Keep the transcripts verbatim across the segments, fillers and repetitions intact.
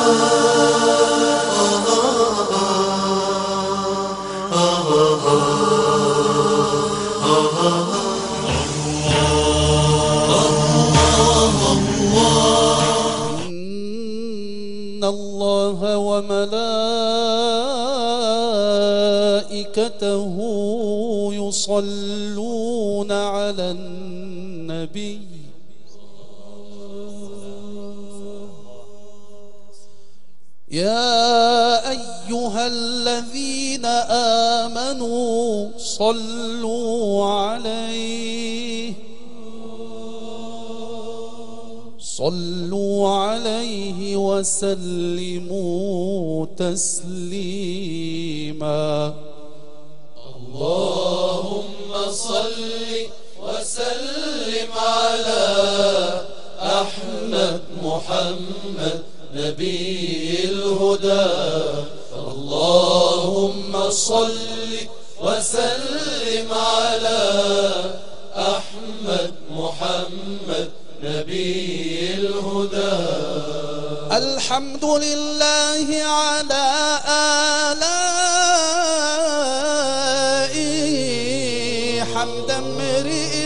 إن الله وملائكته يصلون على النبي يا أيها الذين آمنوا صلوا عليه صلوا عليه وسلموا تسليما. اللهم صل وسلم على أحمد محمد نبي الهدى. اللهم صل وسلم على أحمد محمد نبي الهدى. الحمد لله على آلائه حمد امرئ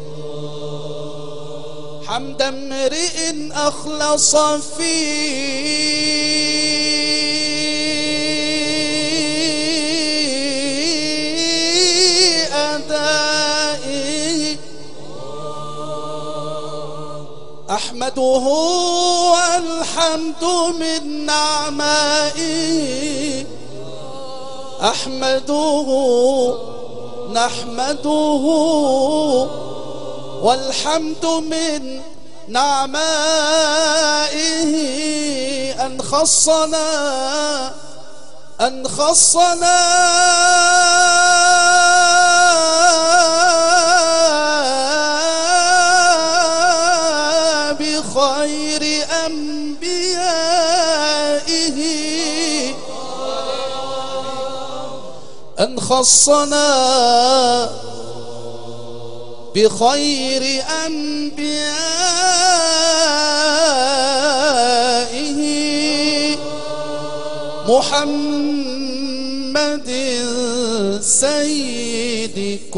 حمد امرئ أخلص في أدائه. أحمده والحمد من نعمائه. أحمده نحمده والحمد من نعمائه. أن خصنا أن خصنا بخير أنبيائه. أن خصنا بخير أنبيائه محمد سيد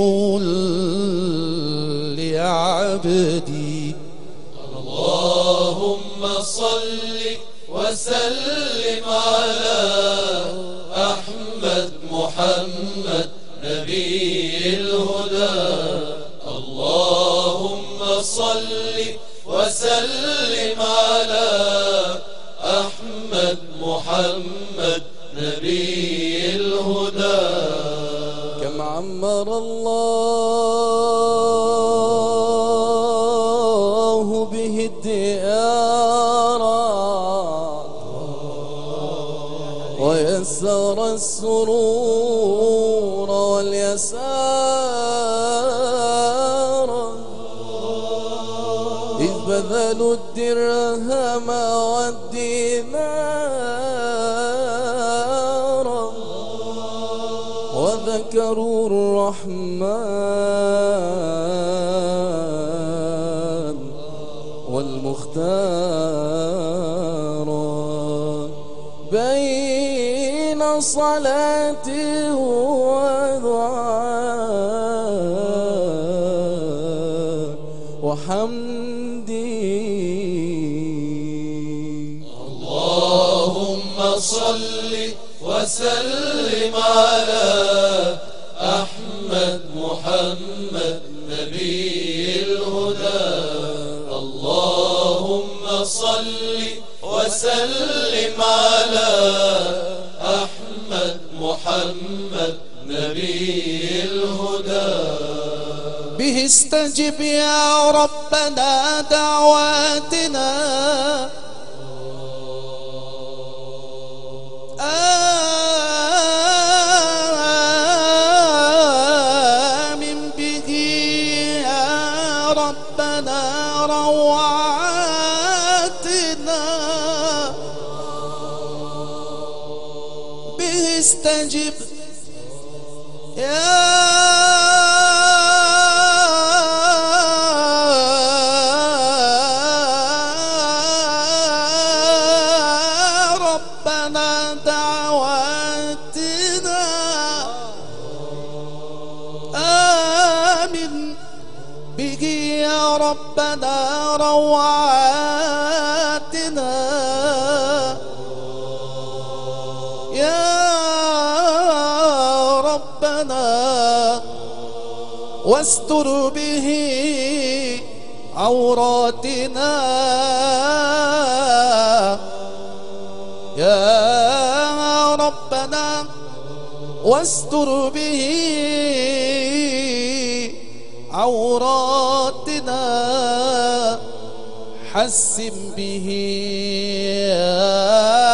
كل عبدي. اللهم صل وسلم على أحمد محمد نبي الهدى. اللهم صل وسلم على أحمد محمد نبي الهدى. كم عمر الله به الديار ويسر السرور واليسار إذ بذلوا الدرهم والدينار وذكروا الرحمن والمختار بين صلاته ودعاء وحمدي. اللهم صل وسلم على أحمد محمد نبي الهدى. اللهم صل وسلم على أحمد محمد نبي الهدى. به استجب يا ربنا دعواتنا. آمن به يا ربنا روعاتنا. به استجب يا ربنا دعواتنا آمن به يا ربنا روعاتنا يا ربنا واستر به عوراتنا يا ربنا واستر به عوراتنا حسن به يا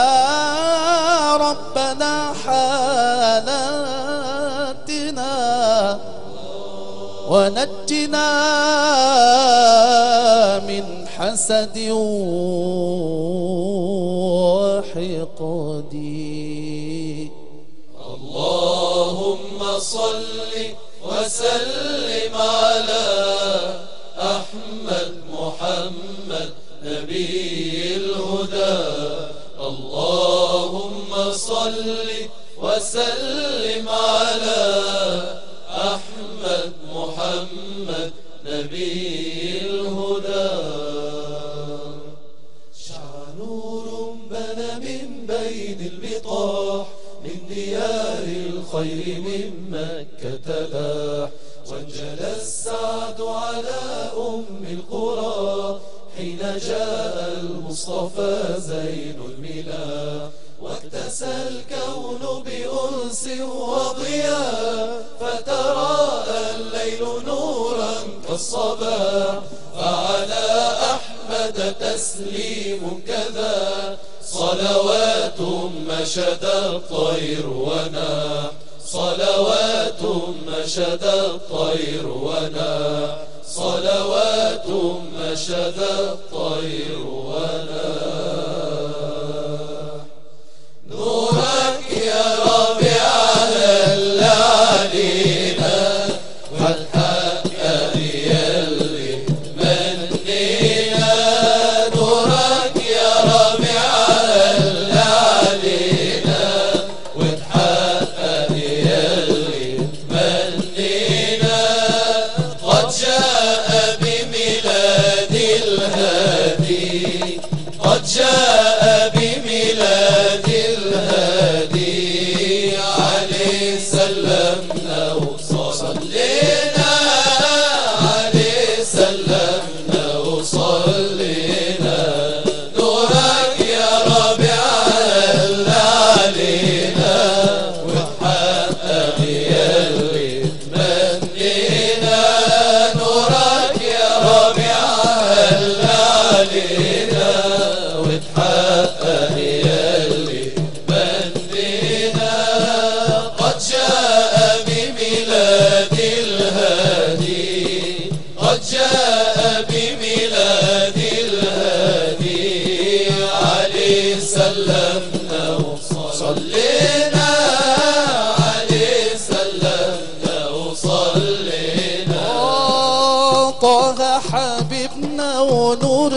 ربنا حالاتنا ونجنا من حسد وحقد. اللهم صل وسلم على أحمد محمد نبي الهدى. اللهم صل وسلم على أحمد محمد نبي الهدى. شع نور بنى من بين البطاح من ديار الخير من مكة لاح. وانجلى السعد على أم القرى حين جاء المصطفى زين الملاح. واكتسى الكون بأنس وضياء فتراءى الليل نورا كالصباح. فعلى أحمد تسليم كذا صلوات مشد الطير وناح. صلوات مشد الطير وناح. صلوات مشد الطير وناح. نورك يا ربيع هل علينا والحق يلي منينا. نورك يا ربيع هل علينا والحق يلي منينا. قد جاء بميلاد الهادي. قد جاء بميلاد الهادي. عليه سلمنا وصلينا. عليه سلمنا وصلينا. نورك يا ربيع هل علينا وتحقق يلي تمنينا. نورك يا ربيع هل علينا وتحقق يلي تمنينا. قد جاء بميلاد الهادي. قد جاء بميلاد الهادي. عليه سلمنا وصلينا. عليه سلمنا وصلينا. طه حبيبنا ونور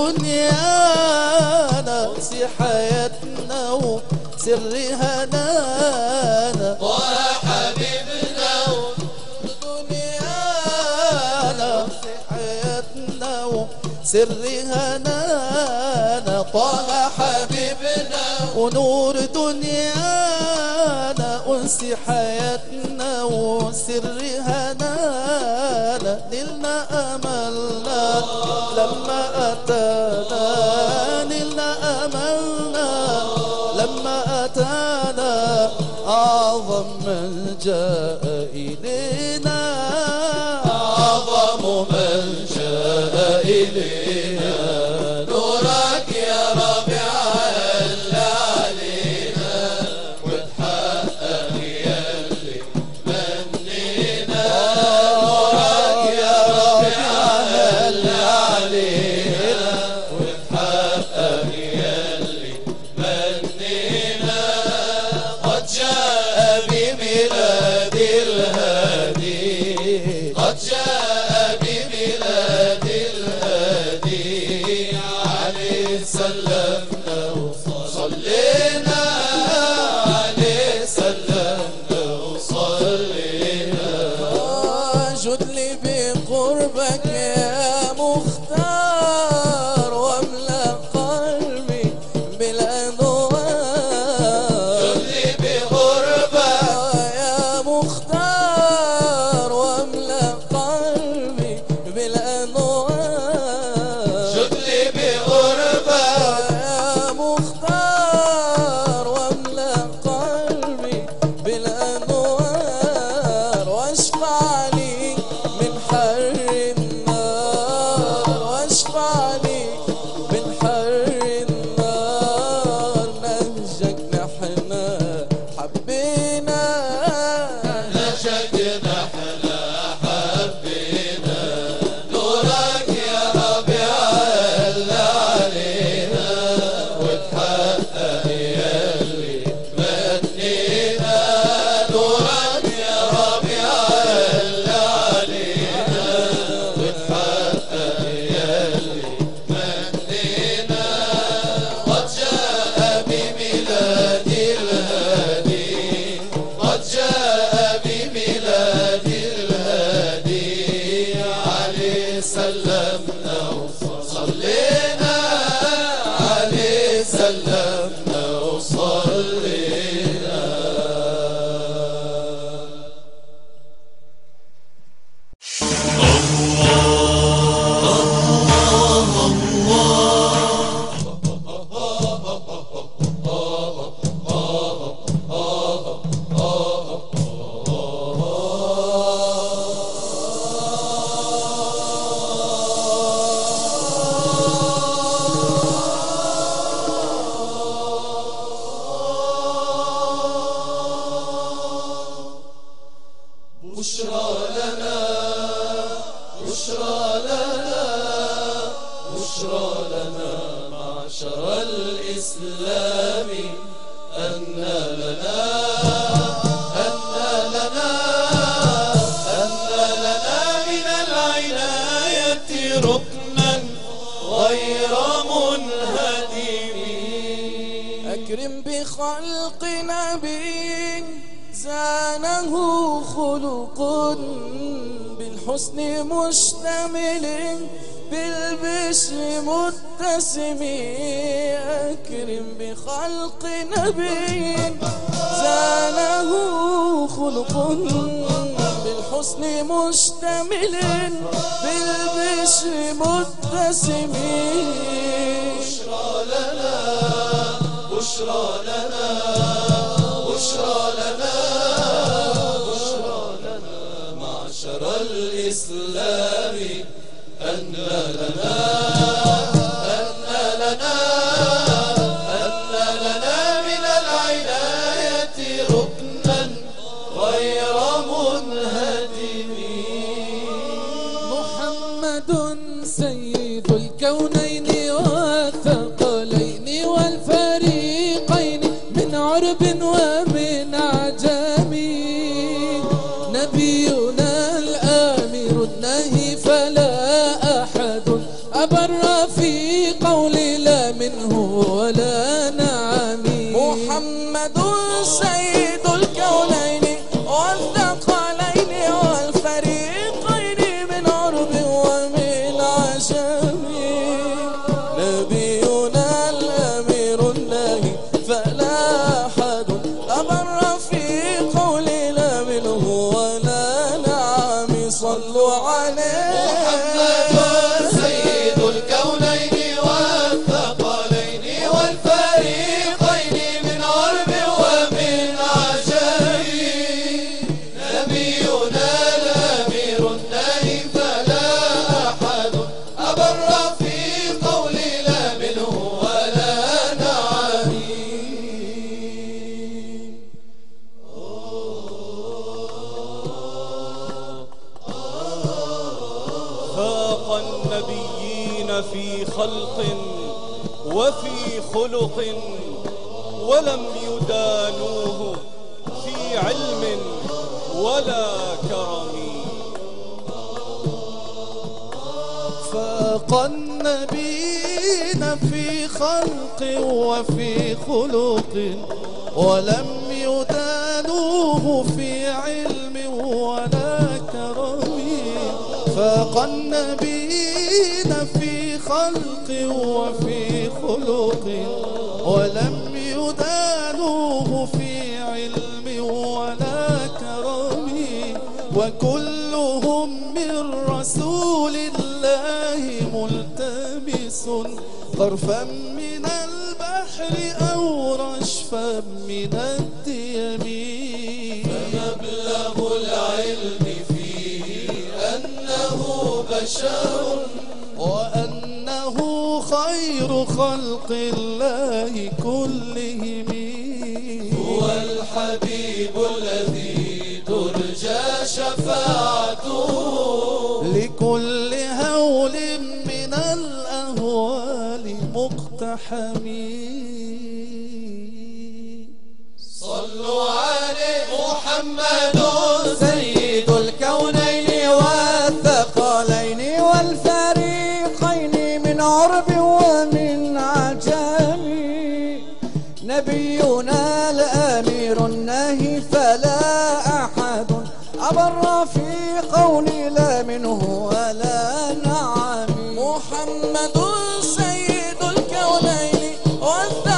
دنيانا وسي حياتنا وسر هنانا. طه حبيبنا ونور دنيانا وسي حياتنا وسر هنانا. طه حبيبنا ونور دنيانا أنسي حياتنا وسر هنانا. نلنا أملنا لما أتانا. نلنا أملنا لما أتانا. أعظم من جاء إلينا. أعظم من جاء إلينا. نورك يا ربيع هل علينا وتحقق يلي منينا. نورك يا ربيع هل علينا وتحقق يلي منينا. قد جاء بميلاد الهادي. قد جاء بميلاد الهادي. عليه سلمنا وصلينا. سلمنا وصلينا. بشرى لنا بشرى لنا بشرى لنا معشر الإسلام أن لنا أن لنا أن لنا من العناية ركنا غير منهدم. أكرم بخلق نبي زانه خلق بالحسن مشتمل بالبشر متسم. أكرم بخلق نبي زانه خلق بالحسن مشتمل بالبشر متسم. بشرى لنا بشرى لنا بشرى لنا بشرى لنا معشر الإسلام أن لنا أن لنا أن لنا من العناية ركنا غير منهدم. محمد سيد الكونين والثقلين والفريقين من عرب ومن عجم. نبينا الآمر النهي فلا أحد أبر في قول لا منه ولا نعم. محمد سيد الكونين والثقلين والفريقين من عرب ومن عجم. نبينا الأمير النهي فلا أحد أبر في قول لا منه ولا نعم. صلوا عليه. محمد سيد الكونين والثقلين والفريقين من عرب ومن عجم. نبينا الأمير النهي فلا أحد أبر في قول لا منه ولا نعم. فاق النبيين في خلق وفي خلق ولم يدانوه في علم ولا كرم. فاق النبيين في خلق وفي خلق ولم يدانوه في علم ولا كرم. فاق النبيين في خلق وفي خلق ولم يدانوه في علم ولا كرم. وكلهم من رسول الله ملتمس طرفا من البحر أو رشفا من الديم. فمبلغ العلم فيه أنه بشر وأنه خير خلق الله كلهم. هو الحبيب الذي ترجى شفاعته لكل هول من الأهوال مقتحم. صلوا عليه. محمد سيد الكونين والثقلين والفريقين من عرب ومن عجم. نبينا الأمير النهي فلا أحد أبر في قول لا منه ولا نعم. محمد سيد الكونين والثقلين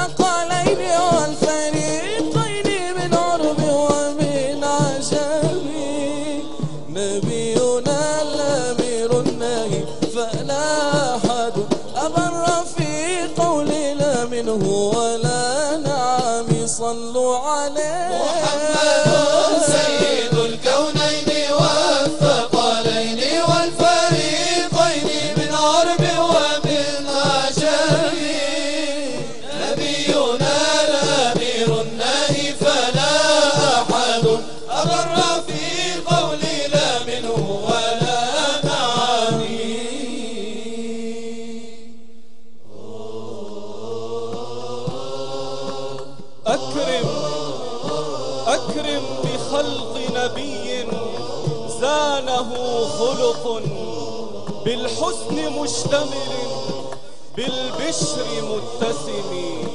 منه ولا نعم صلوا عليه. محمد سيد الكونين والثقلين والفريقين من عرب ومن عجم، نبينا الأمير الناهي فلا أحد أبر في قول لا منه ولا نعم. أكرم أكرم بخلق نبي زانه خلق بالحسن مشتمل بالبشر متسم.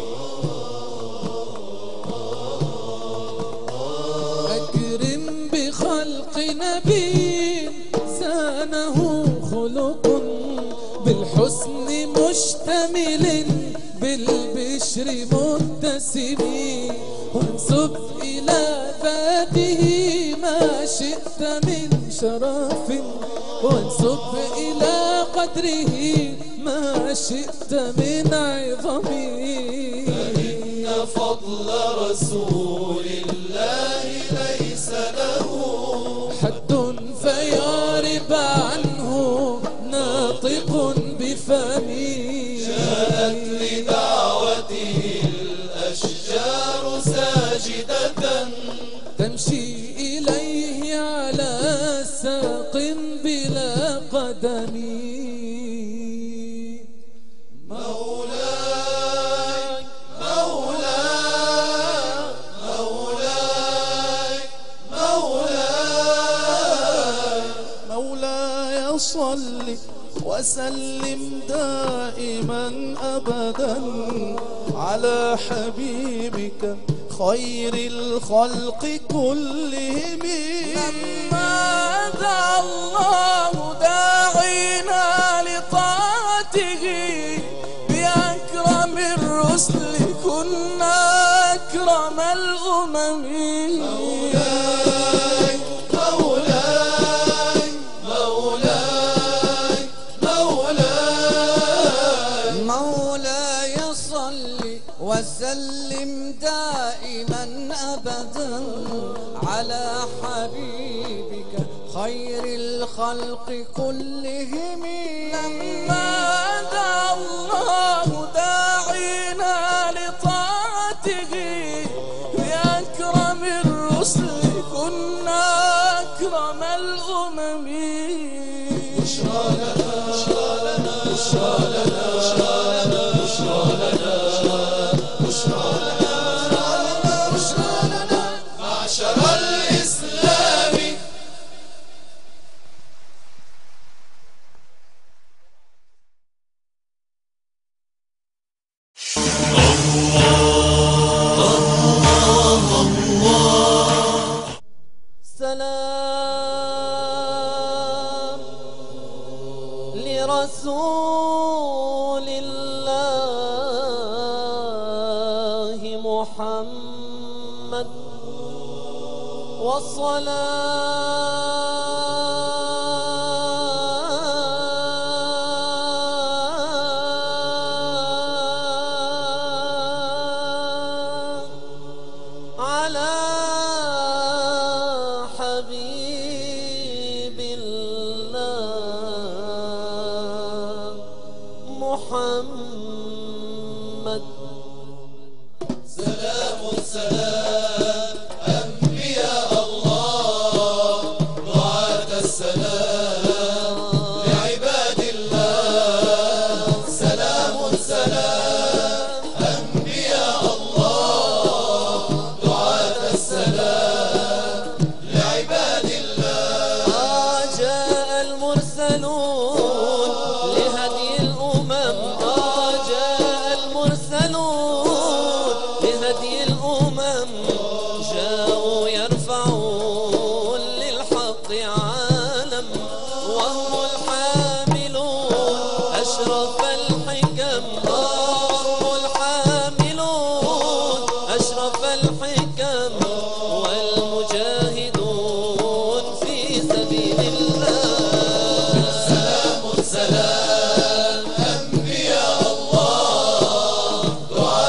أكرم بخلق نبي زانه خلق بالحسن مشتمل بالبشر متسم، وانسب إلى ذاته ما شئت من شرف، وانسب إلى قدره ما شئت من عظم. فإن فضل رسول الله ليس له حد فيعرب عنه ناطق بفمي. جاءت لدعوته الأشجار ساجدة تمشي إليه على ساق بلا قدم. مولاي مولاي مولاي مولاي مولاي صل وسلم دائما أبدا على حبيبك خير الخلق كلهم. لما دعا الله داعينا لطاعته بأكرم الرسل كنا أكرم الأمم. مولاي مولاي مولاي مولاي مولاي صل وسلم دائما أبدا على حبيبك خير الخلق كلهم. لما دعا الله داعينا لطاعته بأكرم الرسل كنا أكرم الأمم. بشرى لنا بشرى لنا بشرى لنا بشرى لنا بشرى لنا بشرى لنا معشر الإسلام. سلام لرسول الله محمد والصلاة على حبيب الله محمد. سلام سلام أنبياء الله دعاة السلام لعباد الله. سلام سلام أنبياء الله دعاة السلام لعباد الله. آه جاء المرسلون لهدي الأمم. آه جاء المرسلون لهدي الأمم. جاءوا يرفعون للحق عالم وهم الحاملون أشرف الحكم. آه هم الحاملون أشرف الحكم والمجاهدون في سبيل الله. سلام سلام أنبياء الله دعاة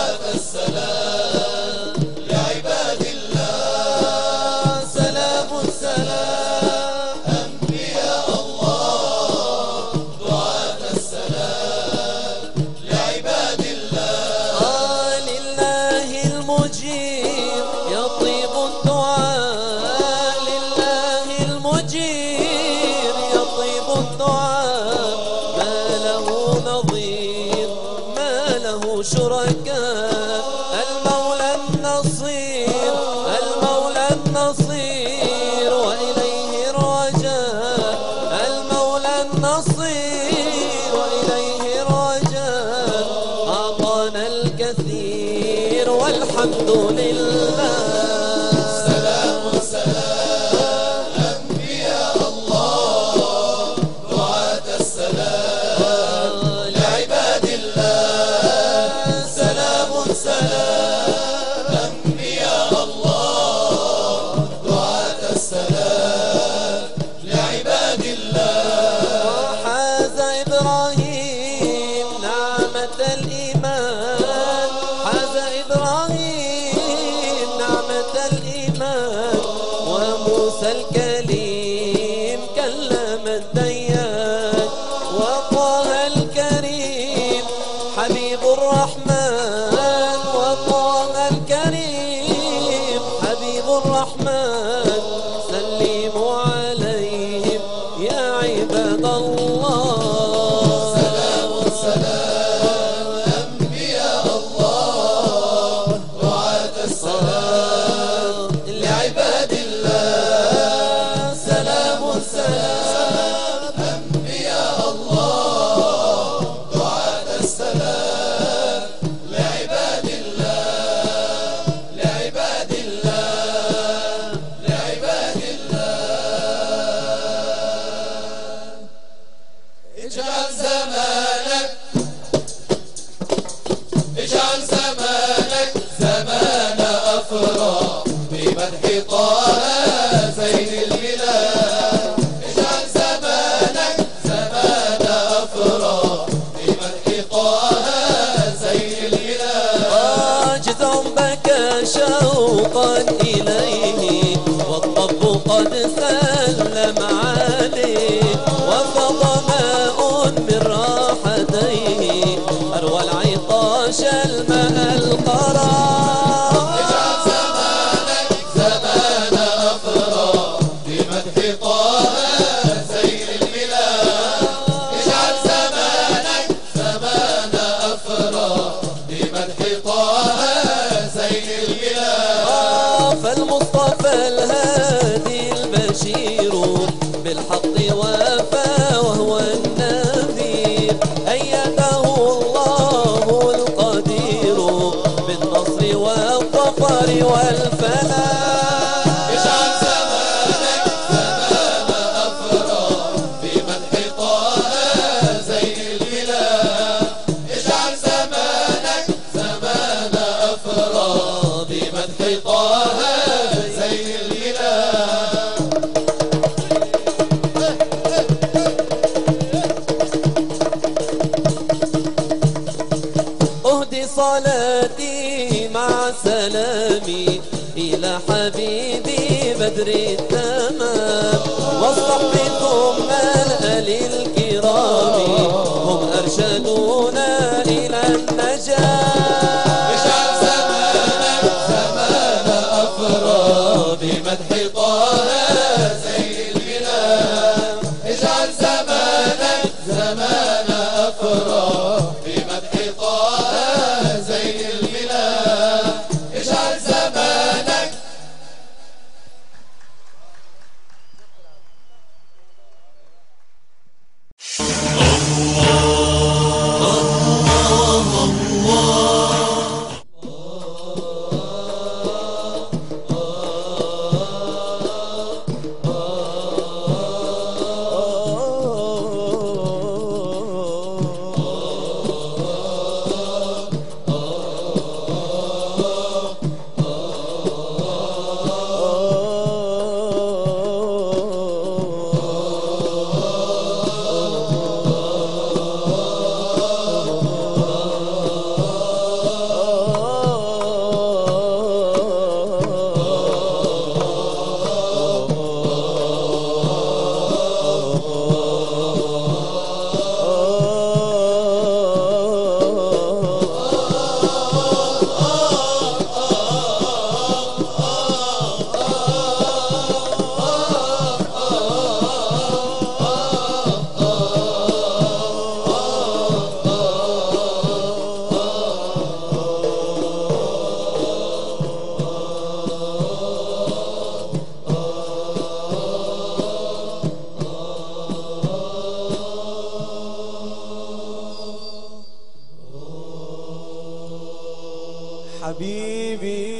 له شركاء. المولى النصير المولى النصير وإليه الرجاء. المولى النصير وإليه الرجاء. أعطانا الكثير والحمد لله. سلام سلام أنبياء الله دعاة السلام لعباد الله. سلام سلام أنبياء الله دعاة السلام لعباد الله. وحاز إبراهيم نعمة الإيمان. حاز إبراهيم نعمة الإيمان. وموسى الكليم كلم الديان. وطه الكريم حبيب الرحمن. وطه الكريم حبيب الرحمن. سلموا عليهم يا عباد الله. سلام سلام أنبياء الله دعاة السلام لعباد الله. سلام سلام أنبياء الله دعاة السلام لعباد الله. لعباد الله لعباد الله. اجعل زمانك اجعل زمانك زمان أفراح بمدح طه زين البلاد. اجعل زمانك زمان أفراح بمدح طه زين البلاد. جذع بكى شوقا إليه والطب قد سلم عليه. وفض ماء من راحتيه أروى العطاش الماء القرار. اجعل زمانك زمان أفراح بمدح طه زين البلاد. اجعل زمانك زمان أفراح بمدح طه زين البلاد. فالمصطفى الهادي البشير بالحق وفى وهو النذير. أيده الله القدير بالنصر والظفر والفلاح. اجعل زمانك زمان أفراح بمدح طه زين البلاد. اجعل زمانك زمان أفراح بمدح طه زين البلاد. أهدي صلاتي مع سلامي إلى حبيبي بدر التمام. والصحب ثم الآل الكرام هم أرشدونا إلى النجاة. اجعل زمانك زمان أفراح بمدح طه زين البلاد. اجعل زمانك زمان أفراح بمدح طه زين البلاد. اجعل زمانك الله الله حبيبي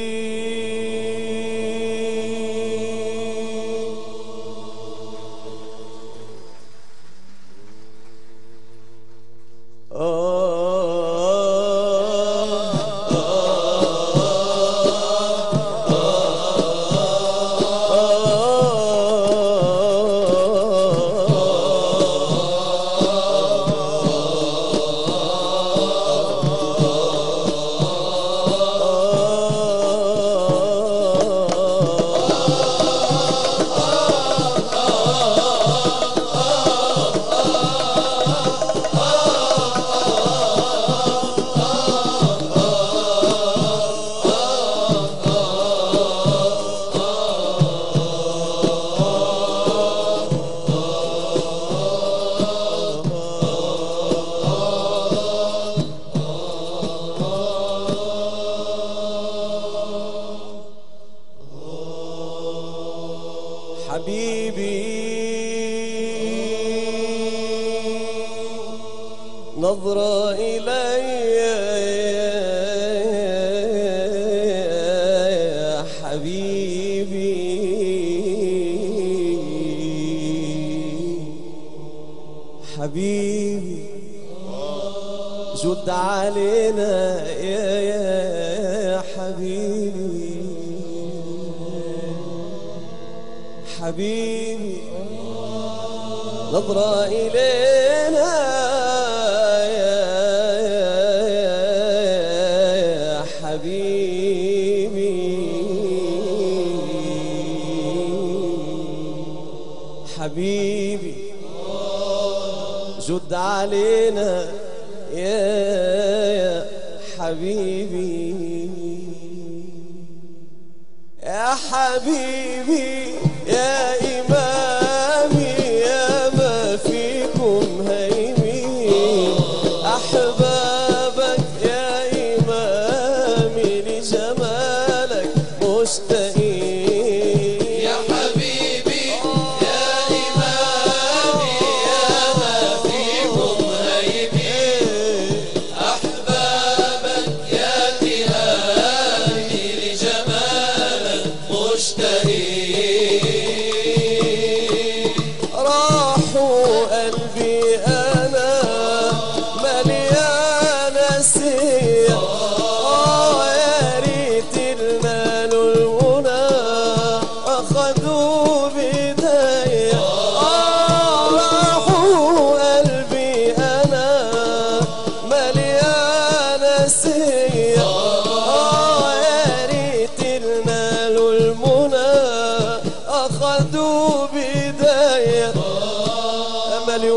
نظرة إلي يا حبيبي حبيبي جد علينا يا يا حبيبي حبيبي نظرة إلينا يا حبيبي حبيبي جد علينا يا حبيبي يا حبيبي يا إمامي يا ما فيكم هيمين أحبابك يا إمامي لجمالك مشتاقين يا حبيبي يا إمامي يا ما فيكم هيمين أحبابك يا تهامي لجمالك مشتاقين راحوا قلبي أنا مليان سيا آه يا ريت المال والمنى أخذوا بداية آه راحوا قلبي أنا مليان سيا آه يا ريت المال والمنى أخذوا بداية أملي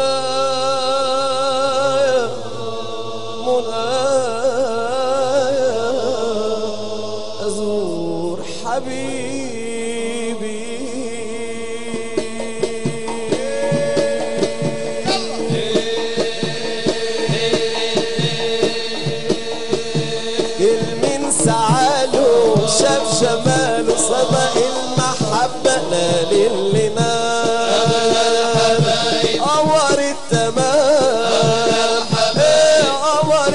ومنايا منايا أزور حبيبي كل من سعاله شاف جماله صدق المحبة لا للنا قمر التمام ايه قمر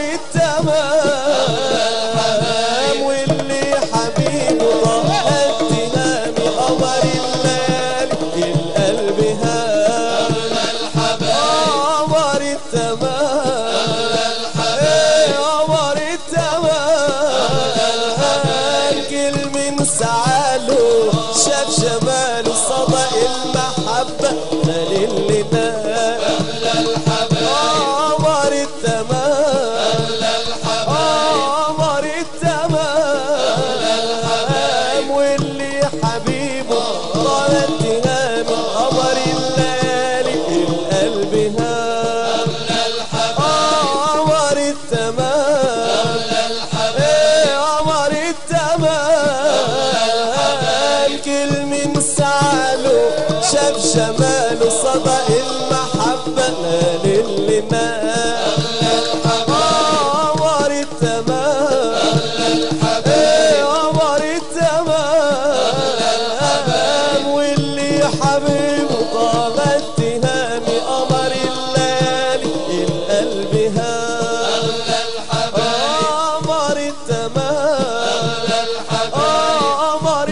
التمام واللي حبيبه ضاقت تنامي قمر الليالي القلب هام قمر التمام ايه قمر التمام كل من سعاله شاف جماله صدق المحبة لا للنا قمر التمام قمر التمام واللي حبيبه طالت تنام قمر الليالي القلب هام قمر التمام ايه قمر التمام كل من سعاله شاف جماله صدق المحبة لا للنا قمر التمام ايه قمر التمام واللي حبيبه طالت تهامي قمر الليالي القلب هام قمر التمام التمام آه قمر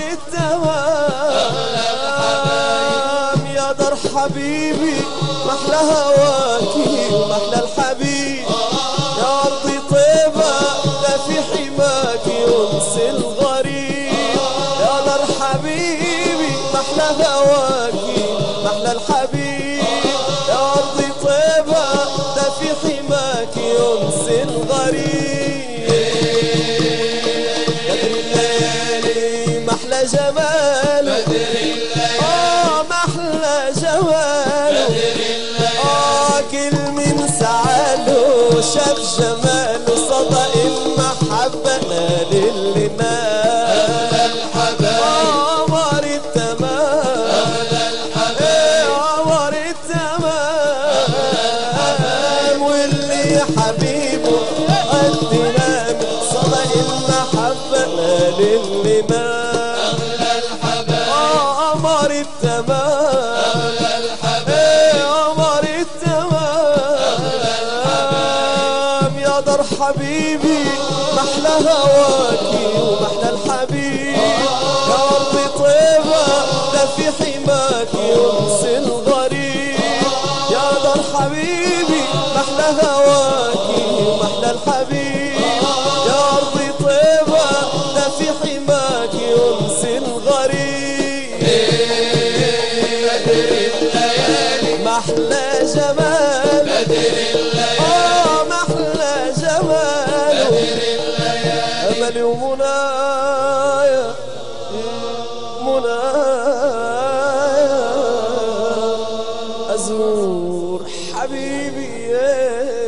التمام يا دار حبيبي محلى هواكي ومحلى الحبيب يا أرضي طيبة ده في حماكي أنس الغريب يا دار حبيبي محلى هواكي محلى الحبيب يا أرضي طيبة ده في حماكي أنس الغريب بدر الليالي محلى جماله آه محلى جماله آه كل من سعاله شاف جماله صدق المحبة نال اللي نال قمر التمام إيه قمر التمام واللي حبيبه قد نام صدق المحبة نال اللي نال قمر التمام إيه قمر التمام يا دار حبيبي محلى هواكي ومحلى الحبيب يا أرضي طيبة ده في حماكي أنس الغريب يا دار حبيبي محلى هواكي ومحلى الحبيب يا أرضي طيبة ده في حماكي أنس الغريب محلى جمال آه محلى جماله أملي ومنايا منايا أزور حبيبي يا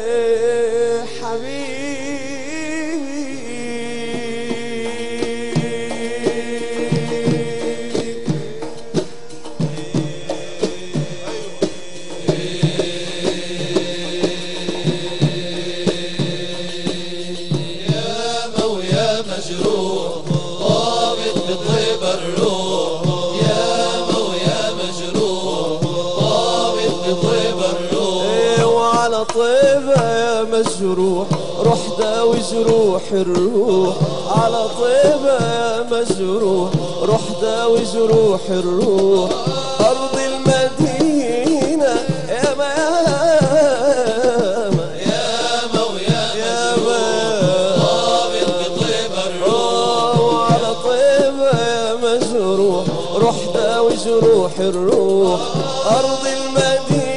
طيبة يا مجروح روح داوي جروح الروح على طيبة يا مجروح روح داوي جروح الروح أرض المدينة يا ما يا ما ويا ما ضابط بطيبة الروح وعلى طيبة يا مجروح روح داوي جروح الروح أرض المدينة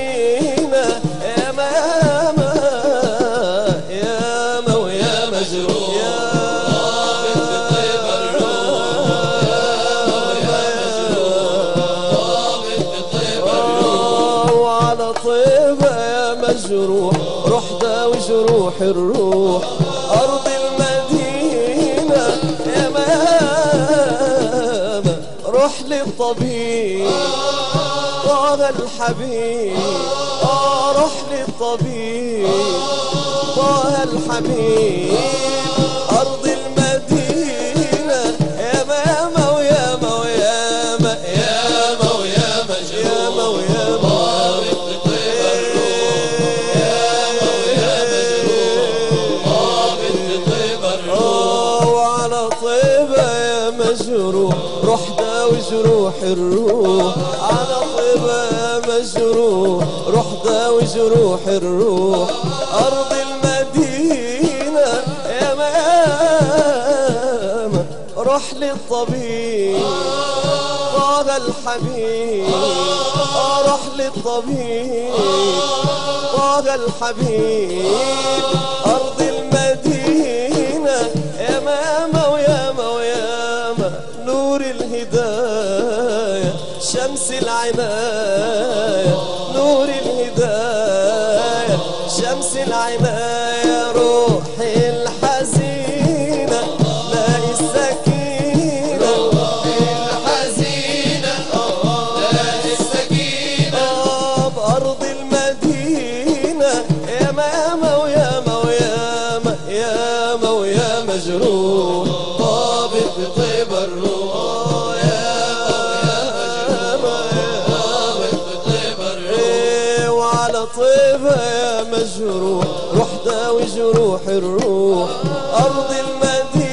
مجروح روح داوي جروح الروح أرض المدينة يا ماما روح للطبيب طه الحبيب آه روح للطبيب طه الحبيب أرض المدينة يا ماما وياما وياما ياما وياما ياما وياما مجروح روح داوي جروح الروح على طيبة مجروح روح داوي جروح الروح أرض المدينة يا ماما روح للطبيب طه الحبيب روح للطبيب طه الحبيب أرض المدينة يا ماما وياما وياما نور الهداية شمس العناية نور الهداية شمس العناية روحي الحزينة لاقي السكينة روحي الحزينة لاقي السكينة بأرض المدينة يا ماما وياما وياما ياما ويا مجروح طابت بطيب الروح وعلى طيبة يا مجروح روح داوي جروح الروح أرض المدينة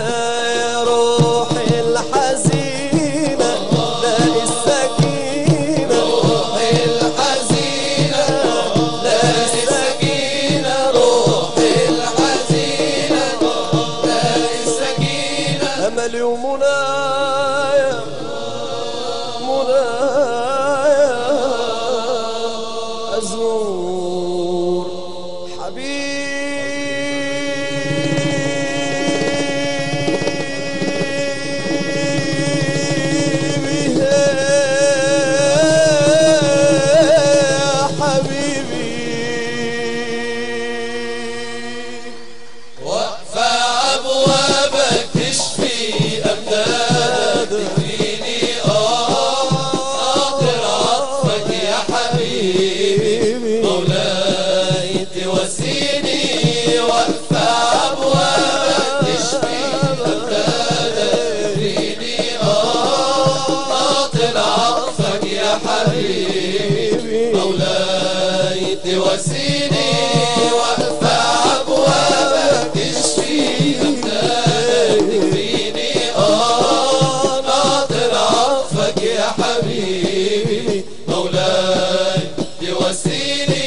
روحي الحزينة لاقي السكينة روحي الحزينة لاقي السكينة روحي الحزينة لاقي السكينة أملي ومنايا منايا أزور حبيبي يا حبيبي واقفة أبوابك تشفي أبدانك تكفيني آه خاطر عطفك يا حبيبي مولاي تواسيني واقفة أبوابك تشفي أبدانك تكفيني آه خاطر عطفك يا حبيبي مولاي تواسيني واقفة أبوابك تشفي أبدانك تكفيني آه ناطر عطفك يا حبيبي مولاي تواسيني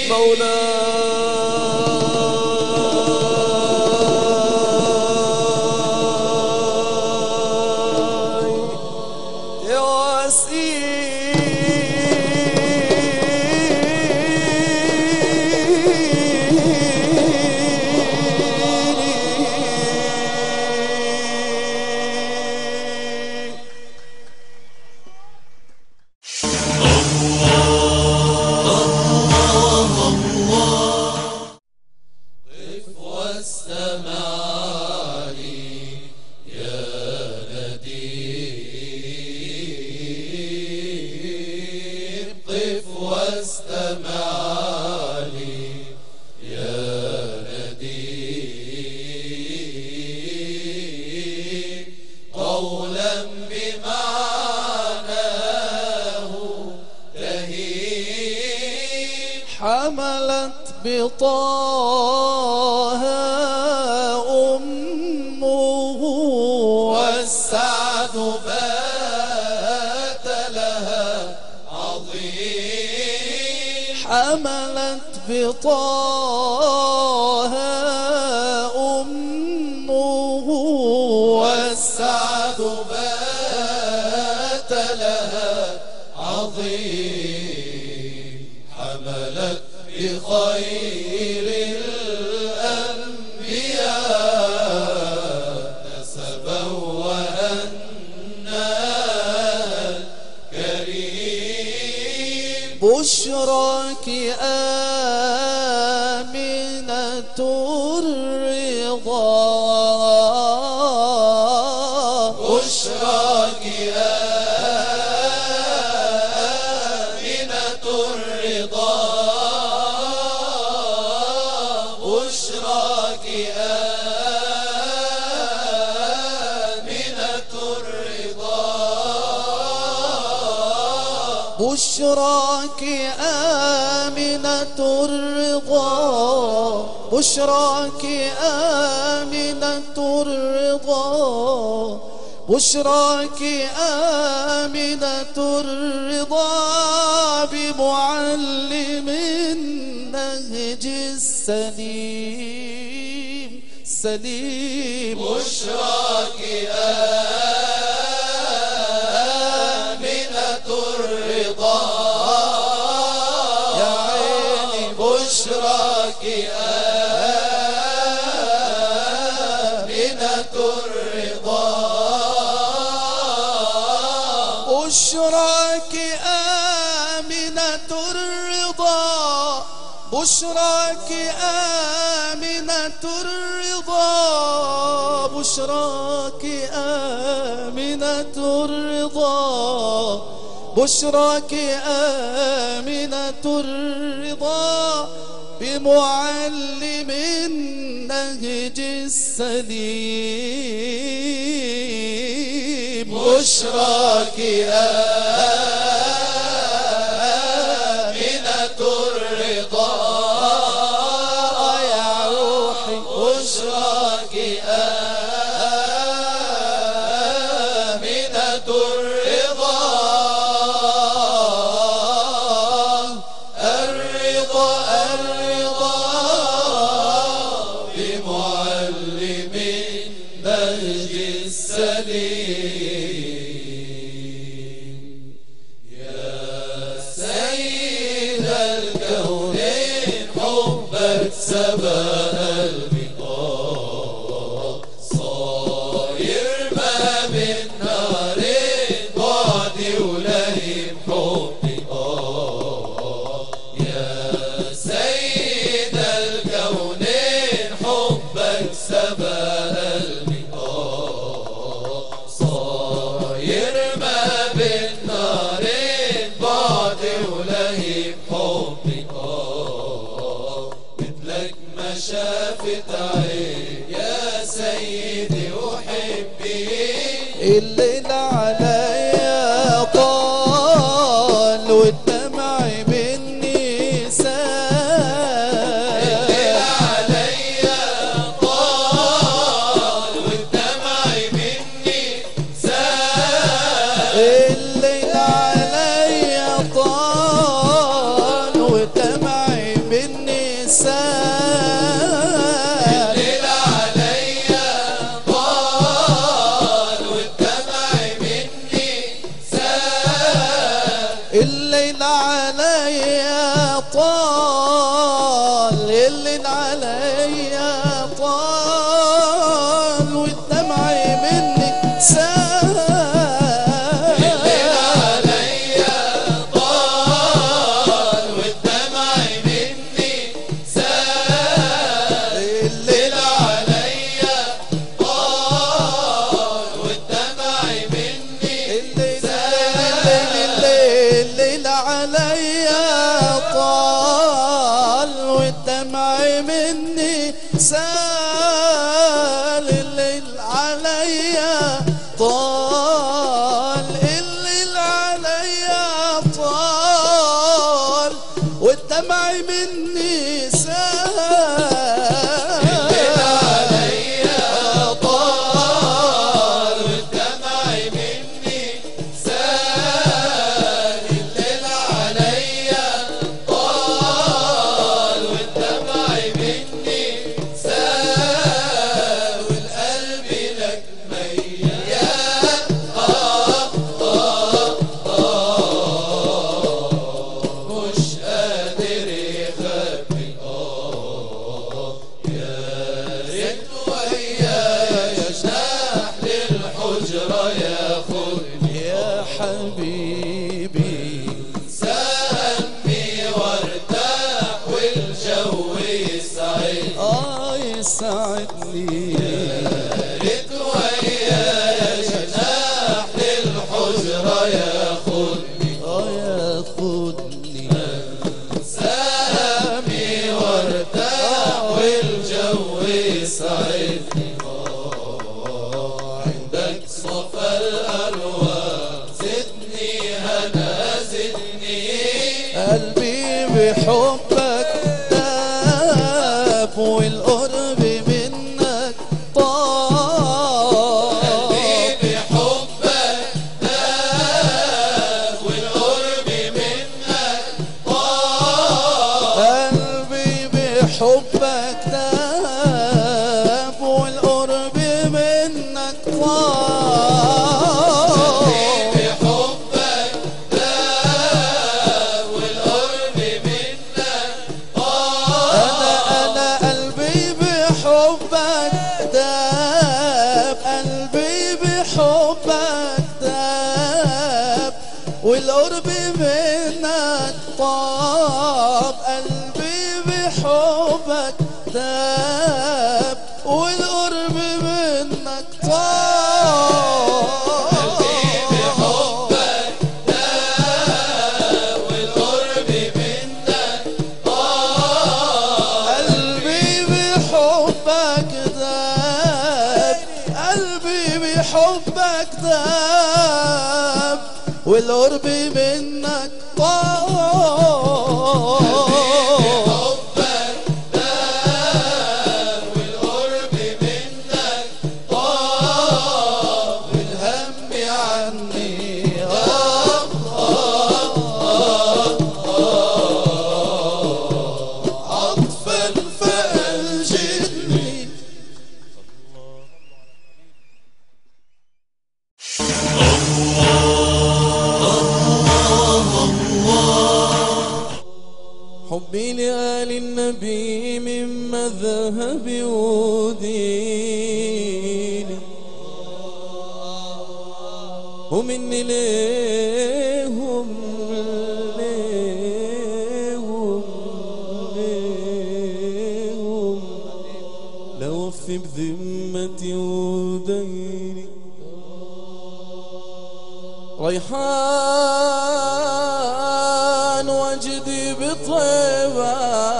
مولاي يواسيني قف واستمعني يا نديم قف واستمعني يا نديم قولا بمعناه تهيم حملت بطاها أمه والسعد بات لها عظيم حملت بطاها أمه والسعد بات لها عظيم حملت بخير الأنبياء نسبا وأنا كريم بشراك آمنة الرضا بشراك آمنة الرضا بشراك آمنة الرضا بشراك آمنة الرضا بشراك آمنة الرضا بشراك آمنة الرضا بمعلم النهج السليم سليم بشراك آمنة الرضا يا عيني بشراك آمنة الرضا بشراك آمنة الرضا بشراك آمنة الرضا بشراك آمنة الرضا بشراك آمنة الرضا بمعلم النهج السليم بشراك آمنة الرضا يا روحي بشراك آمنة سليم يا سيد الكونين حبك سبق قلبي صاير ما بين نارين بعدي ولهيب حبي يا سيد الكونين حبك سبق قلبي صاير ما بين نارين بعدي ولهيب حبي مثلك ما شافت عين يا سيدي وحبي الليل عليا طال والدمع مني سال الليل عليا طال والدمع مني سال الليل عليا طال والدمع مني سال الليل عليا طال والدمع مني سال الليل عليا طال الليل عليا طال والدمع مني سال الليل عليا طال والدمع مني سال الليل عليا طال والدمع مني الليل عليا طال والدمع مني سال الليل عليا طال الليل عليا طال والدمع مني سال الليل عليا طال والدمع مني سال الليل عليا طال والدمع مني سال والقلب لك ميال آه آه آه مش قادر يخبي آه يا ريت ويايا جناح للحجرة ياخدني يا حبيبي سهمي وارتاح والجو يسعدني آه يسعدني ريت ويايا جناح للحجرة ياخدني آه ياخدني سهمي وارتاح والجو يسعدني عندك صفا الألوان زدني هنا زدني قلبي بحبك داب والقرب منك طال قلبي بحبك داب والقرب منك طال قلبي بحبك داب والقرب منك طال بحبك داب والقرب منك طال أنا أنا قلبي بحبك داب قلبي بحبك داب والقرب منك طاب قلبي بحبك داب والقرب منك طاب بحبك داب والقرب منك طال قلبي بحبك داب قلبي بحبك داب والقرب منك طال ومني ليهم ليهم ليهم لوفي بذمتي وديني. ريحان وجدي بطيبة،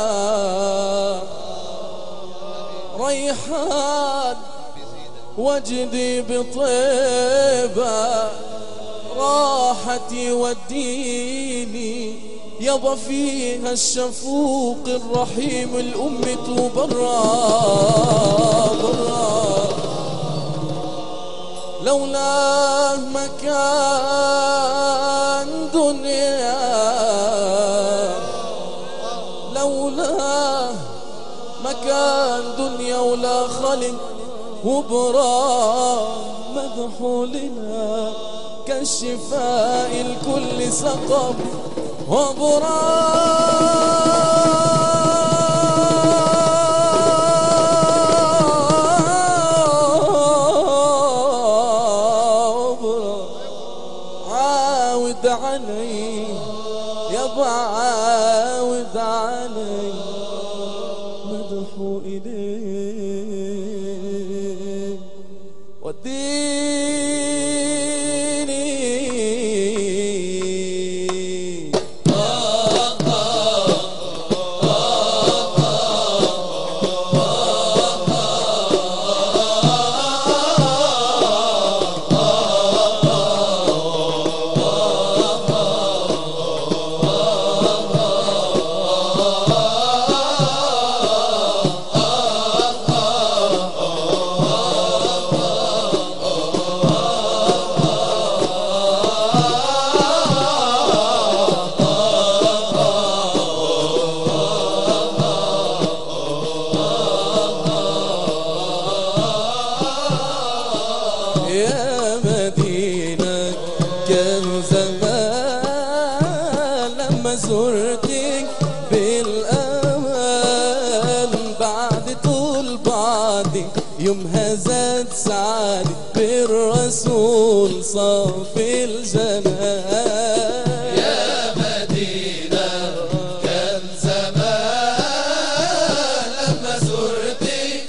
ريحان وجدي بطيبة، راحت يوديني يابا فيها الشفوق الرحيم الأمة برا برا. لولاه مكان دنيا، لولاه مكان دنيا ولا خلق وبرا مدحولنا كالشفاء الكل سقم وبرا. عاود علي يابا عاود علي مدحو إليه وديني. يا مدينة كان زمان لما زرتك بالأمان، بعد طول بعدي يومها زاد سعادي بالرسول صافي الجنان. يا مدينة كان زمان لما زرتك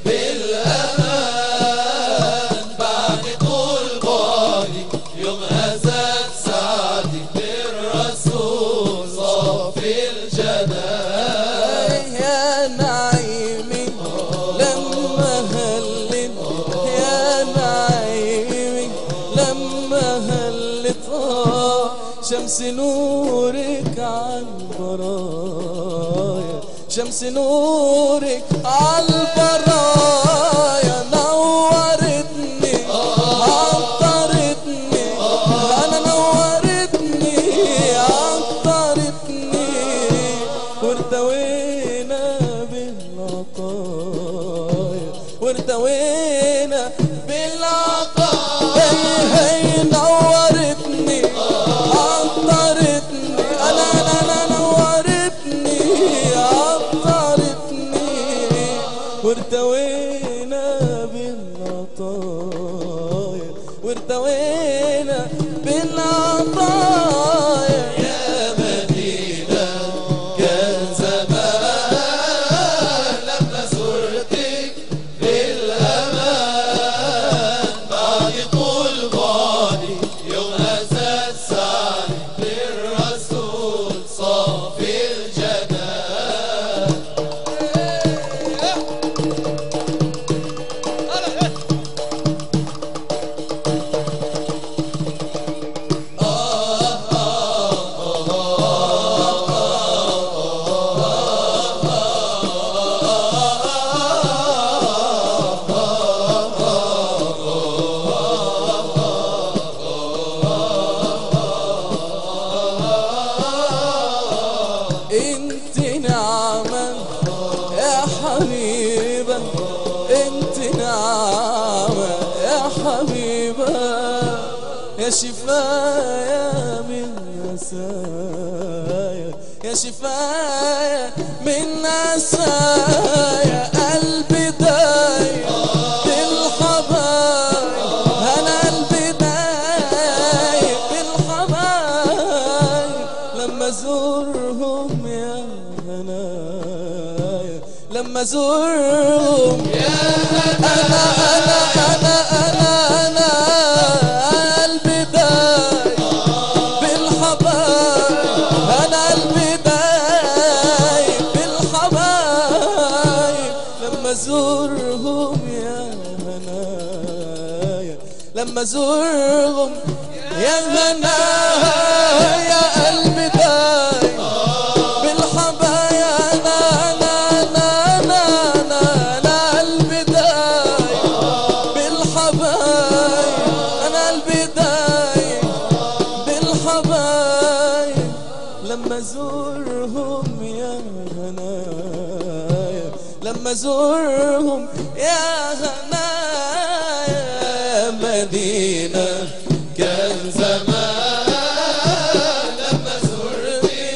بالأمان، بعد طول بعدي يومها زاد سعادي بالرسول صافي الجنان. يا نعيمي لما هلت، يا نعيمي لما هلت آه شمس نورك عالبرايا، شمس نورك عالبرايا نورتني عطرتني، أنا نورتني عطرتني وارتوينا بالعطايا، وارتوينا بالعطايا. هي نورتني عطرتني، أنا أنا أنا نورتني عطرتني وارتوينا بالعطايا، وارتوينا بالعطايا. يا مدينة كان زمان لما زرتك بالأمان، بعد طول بعدي يومها زاد سعدي بالرسول صافي الجنان. انت نعمة يا حبيبة، انت نعمة يا حبيبة، يا شفايا من نسايا، يا شفايا من نسايا. قلبي دايب بالحبايب، انا قلبي دايب لما زورهم أنا أنا أنا أنا أنا قلبي داي بالحبايب أنا قلبي داي بالحبايب لما زورهم يا هنايا لما زورهم يا هنايا يا قلبي داي بالحبايا أنا أنا أنا أنا أنا أنا قلبي داي بالحبايب أنا قلبي داي بالحبايب لما زورهم يا هنايا لما زورهم يا هنايا مدينة كان زمان لما زرتي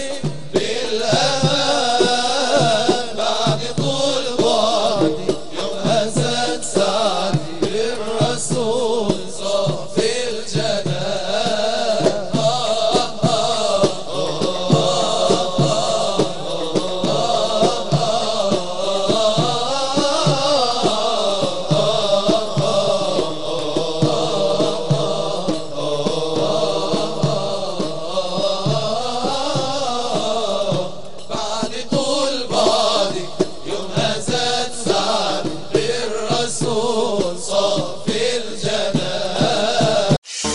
بالأمان بعد طول بعدي يوم هزت سعدي بالرسول صافي الجنان بعد طول بعدي يوم هزت سعدي بالرسول صافي الجنان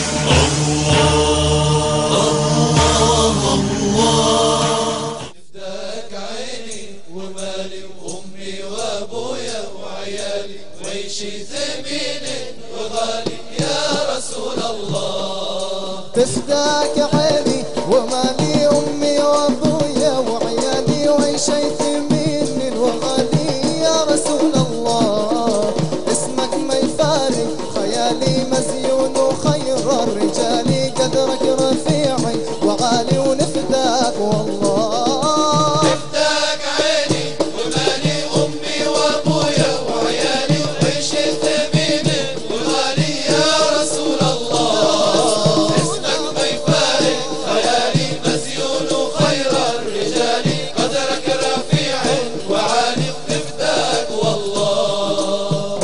فداك عيني ومالي وامي وابويا وعيالي وعيشي ثمين وغالي يا رسول الله تفداك عيني ومالي امي وابويا وعيالي وعيشي ثمين وغالي يا رسول الله اسمك ما يفارق خيالي مزيون وخير الرجال قدرك رفيعي وعالي ونفداك والله فداك عيني ومالي امي وابويا وعيالي وعيشي ثمين وغالي يا رسول الله اسمك ما يفارق خيالي مزيون وخير الرجال قدرك رفيع وعالي وتفداك والله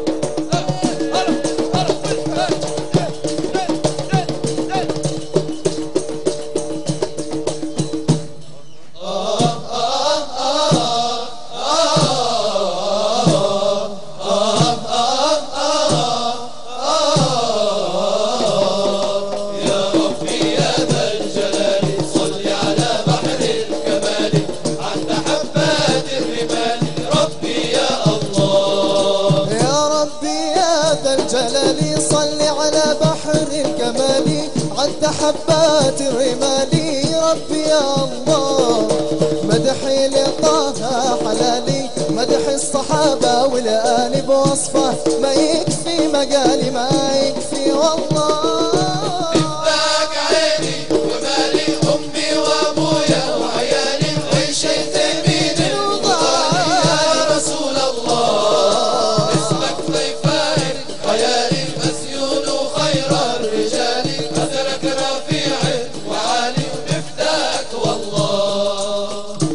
يا ربي يا ذا الجلال صل على بحر الكمال عند حبات الرمال ربي يا الله يا ربي يا ذا الجلال صل على بحر الكمال عد حبات الرمال ربي يا الله مدحي لطه حلالي مدح الصحابة والآل بوصفه ما يكفي مقالي ما يكفي والله فداك عيني ومالي امي وابويا وعيالي وعيشي ثمين وغالي يا رسول الله اسمك ما يفارق خيالي مسيون وخير الرجال قدرك رفيع وعالي ونفداك والله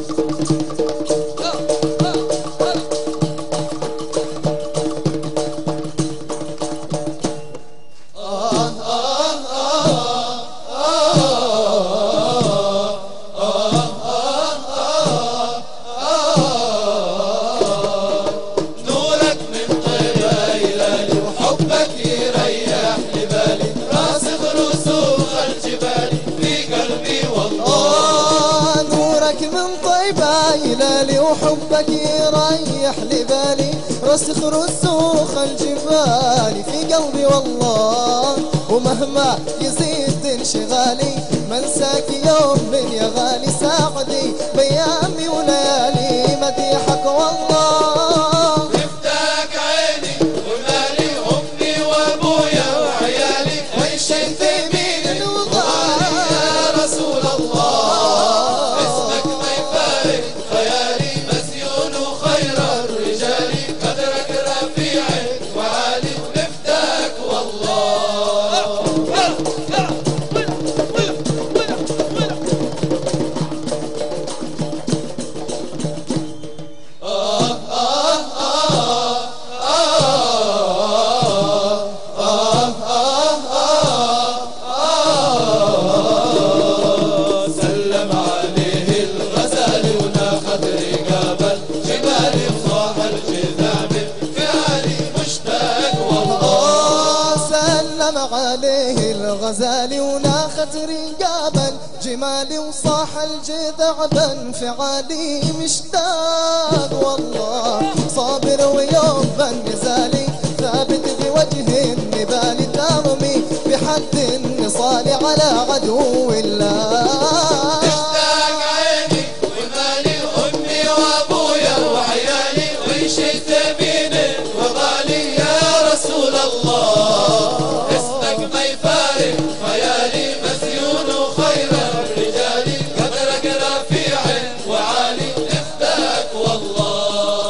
نورك من طيب هلالي وحبك يريح لبالي راسخ رسوخ الجبال في قلبي والله آه نورك من طيبة هلالي وحبك يريح لبالي رسخ رسوخ الجبال في قلبي والله ومهما يزيد انشغالي منساك يوم من يا غالي ساعدي بيامي وليالي مديحك والله فداك عيني ومالي امي وابويا وعيالي وعيشي ثمين وغالي يا رسول الله اسمك ما يفارق خيالي مسيون وخير الرجال قدرك رفيع وعالي ونفداك والله آه آه سلم عليه الغزالي وناخت رقابا جمالي وصاح الجذع بانفعالي مشتاق والله صابر ويوم بالنزالي ثابت بوجه النبال ترمي بحد النصال على عدو الله. اشتاق عيني ومالي وامي وابويا وعيالي وشي ثميني وغالي يا رسول الله. اسمك ما يفارق خيالي مسيون وخير الرجال قدرك رفيع وعالي نفداك والله.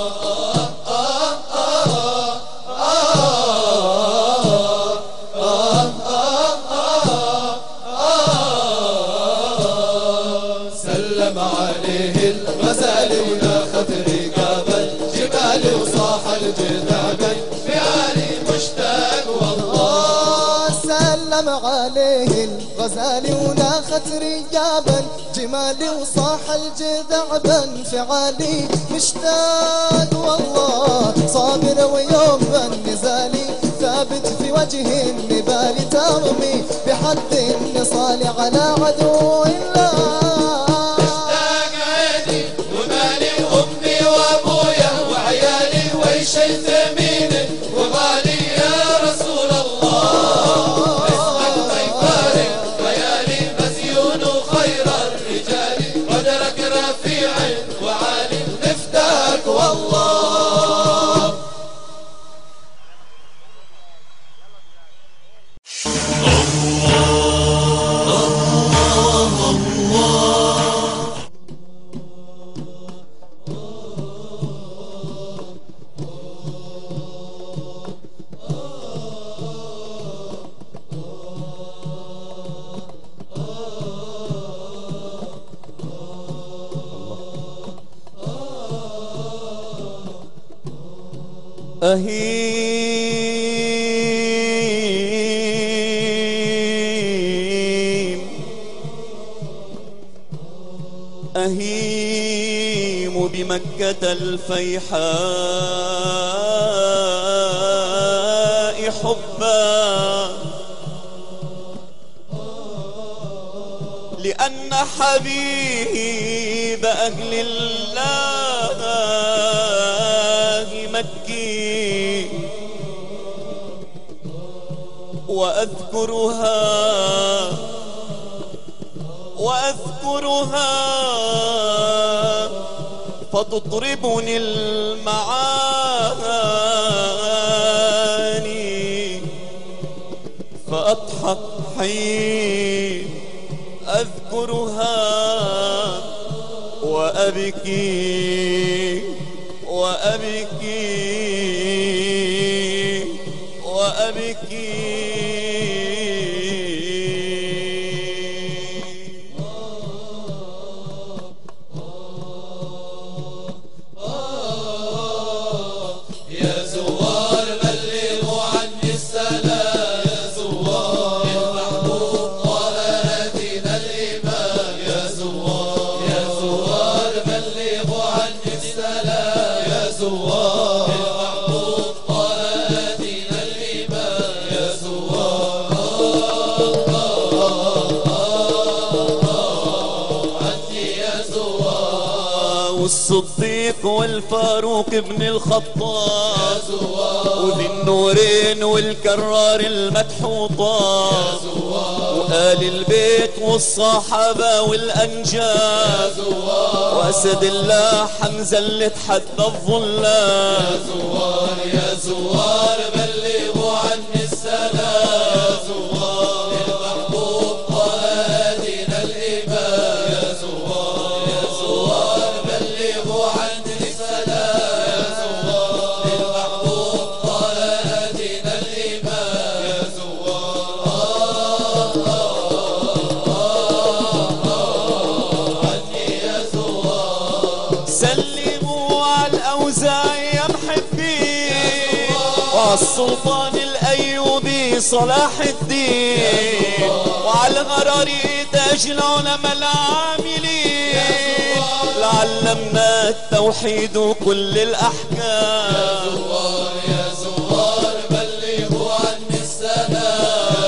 سلم عليه الغزالي وناخت رقاب الجبال وصاح الجذع بفعالي مشتاق والله. سلم عليه الغزالي وناخت رقابا جمالي وصاح الجذع بانفعالي مشتاق والله صابر ويوم النزالي ثابت في وجه النبال ترمي بحد النصال على عدو الله. اشتاق عيني ومالي امي وابويا وعيالي وشي ثميني وغالي يا رسول الله. اسمك ما يفارق خيالي مسيون وخير الرجال قدرك رفيع وعالي نفداك والله. أهيم أهيم بمكة الفيحاء حبا لأن حبيب أهل الله مكي وأذكرها وأذكرها فتطربني المعاني فأضحك حين أذكرها وأبكي وأبكي وأبكي يا زوار بلغوا عني السلام يا زوار المحبوب طه هدينا الإمام يا زوار يا زوار بلغوا عني السلام يا زوار المحبوب طه هدينا الإمام يا زوار عني يا زوار والصديق والفاروق ابن الخطاب وذي النورين والكرار المدحوطة وآل البيت والصحابة والأنجاب وأسد الله حمزة اللي تحدى الظلام يا زوار يا زوار بلغوا عني السلام يا زوار المحبوب طه هدينا الإمام يا زوار يا زوار بلغوا عني السلام يا زوار المحبوب طه هدينا الإمام يا زوار عني يا زوار. سلموا على الأوزاعي يا محبين والسلطان الأيوبي صلاح الدين وعلى الغراري تاج العلماء العاملين لعلمنا التوحيد وكل الأحكام يا زوار يا زوار بلغوا عني السلام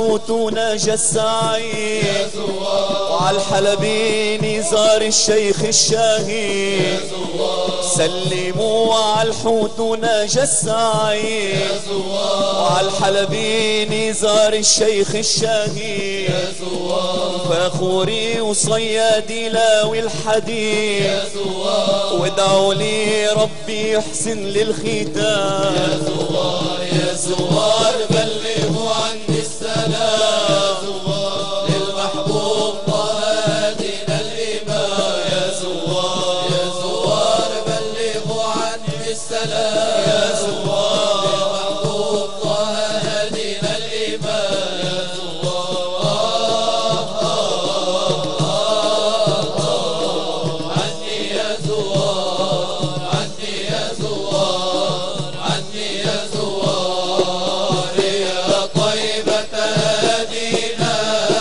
الحوت وناجى السعيد وعلى الحلبين زار الشيخ الشهيد سلموا على الحوت وناجى السعيد وعلى الحلبين زار الشيخ الشهيد فخوري وصيادي لاوي الحديد وادعوا لي ربي يحسن للختام. يا زوار يا زوار بلغوا عني السلام للمحبوب طه هدينا الإمام. يا زوار يا زوار بلغوا عني السلام يا زوار للمحبوب طه هدينا الإمام. يا زوار عني يا زوار عني يا زوار عني يا زوار يا طيبة هدينا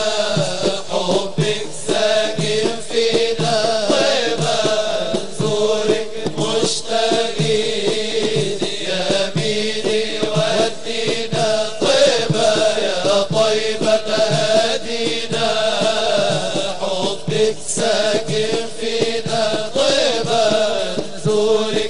حبك ساكن فينا طيبة نزورك مشتاقين يا ميني ودينا طيبة يا طيبة هدينا حبك ساكن فينا طيبة نزورك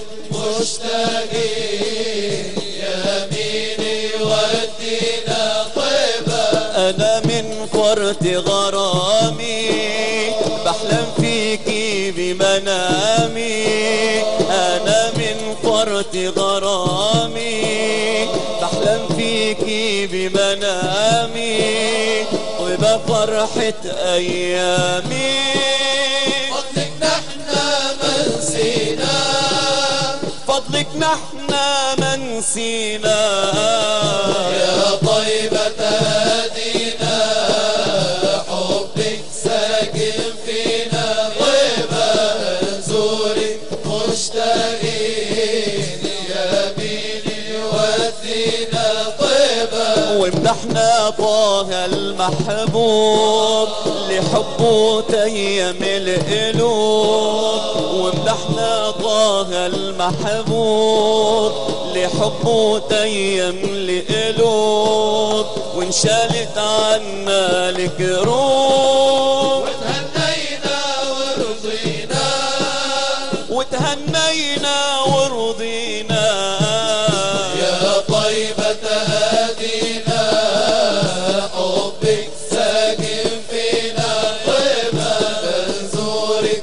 مشتاقين يا ميني ودينا طيبة. أنا من فرط غرامي بحلم فيكي بمنامي. أنا من فرط غرامي بحلم فيكي بمنامي وبفرحة أيامي. فضلك نحنا ما نسينا فضلك نحنا ما نسينا يا طيبة هدينا حبك ساكن فينا طيبة نزورك مشتاقين يا ميني ودينا طيبة. وامدحنا طه المحبوب لحبه تيم القلوب. وامدحنا طه المحبوب لحبه تيم القلوب وانشالت عنا الكروب. وتهنينا ورضينا وتهنينا ورضينا يا طيبة هدينا حبك ساكن فينا طيبة نزورك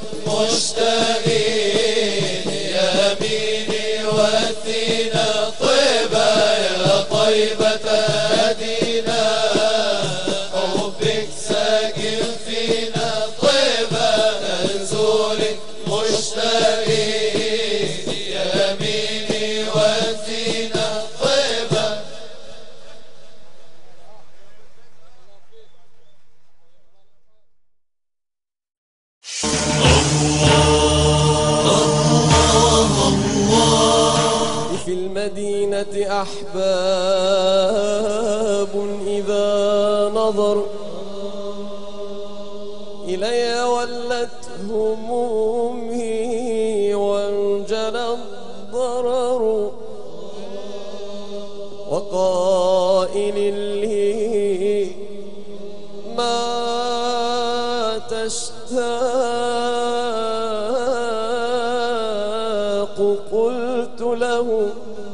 مشتاقين يا ميني ودينا طيبة يا طيبة هدينا حبك ساكن فينا طيبة نزورك مشتاقين يا ميني ودينا طيبة. في المدينة أحباب إذا نظروا إلي ولت همومي وانجلى الضرر وقائل لي ما تشتاق قلت له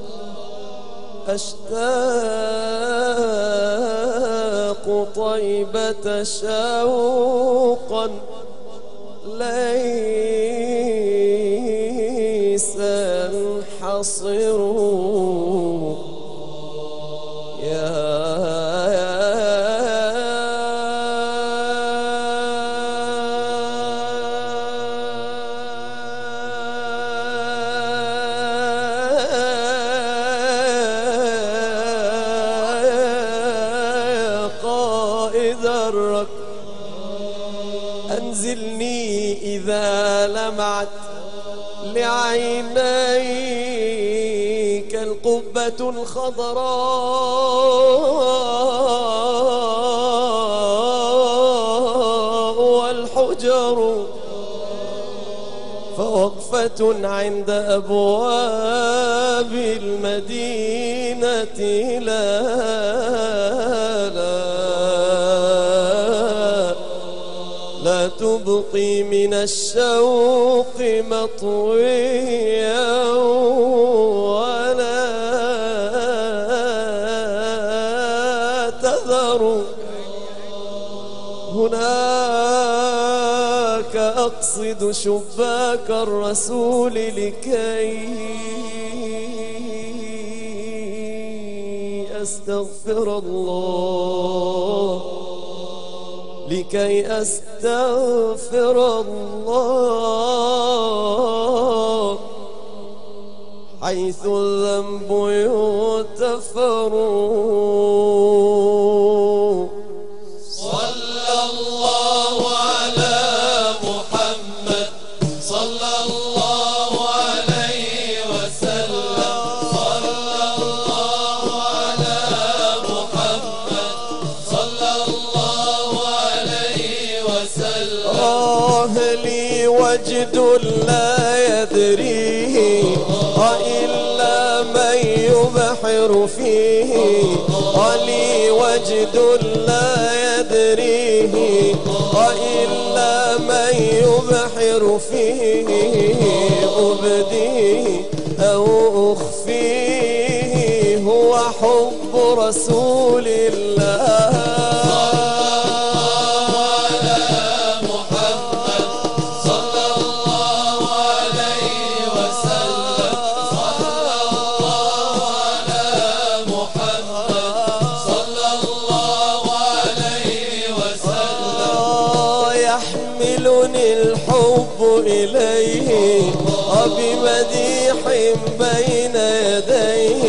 أشتاق طيبة شوقا ليس ينحصر أنزلني إذا لمعت لعينيك القبة الخضراء والحجر فوقفة عند أبواب المدينة لا لا تبقي من الشوق مطويا ولا تذر هناك أقصد شباك الرسول لكي أستغفر الله لكي أستغفر الله حيث الذنب يغتفر. صلى الله على محمد صلى الله عليه وسلم. صلى الله على محمد صلى الله عليه وسلم. آه لي وجد لا يدريه إلا من يبحر فيه. لي وجد لا يدريه إلا من يبحر فيه. أبديه أو أخفيه هو حب رسول الله. الحب إليه وبمديح بين يديه.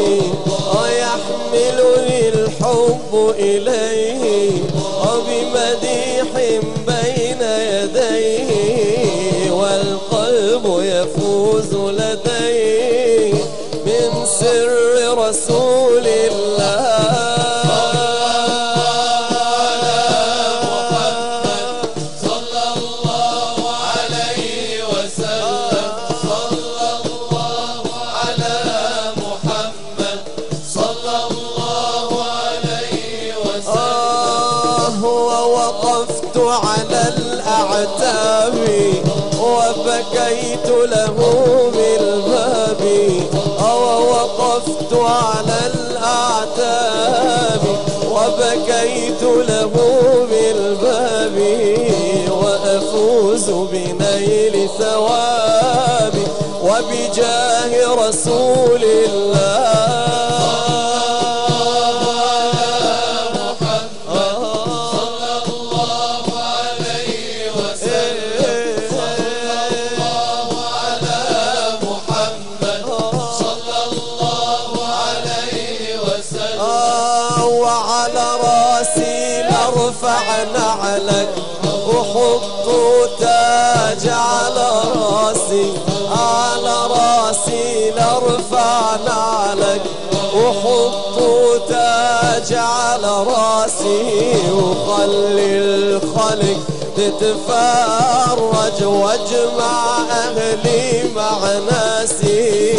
يحملني الحب إليه وبمديح بين يديه. والقلب يفوز لديه من سر رسول الله. على الأعتاب وبكيت له بالباب. ووقفت على الأعتاب وبكيت له بالباب. وأفوز بنيل ثواب وبجاه رسول الله. ارفع نعلك وحط تاج على راسي. على راسي لارفع نعلك وحط تاج على راسي. وخلي الخلق تتفرج واجمع اهلي مع ناسي.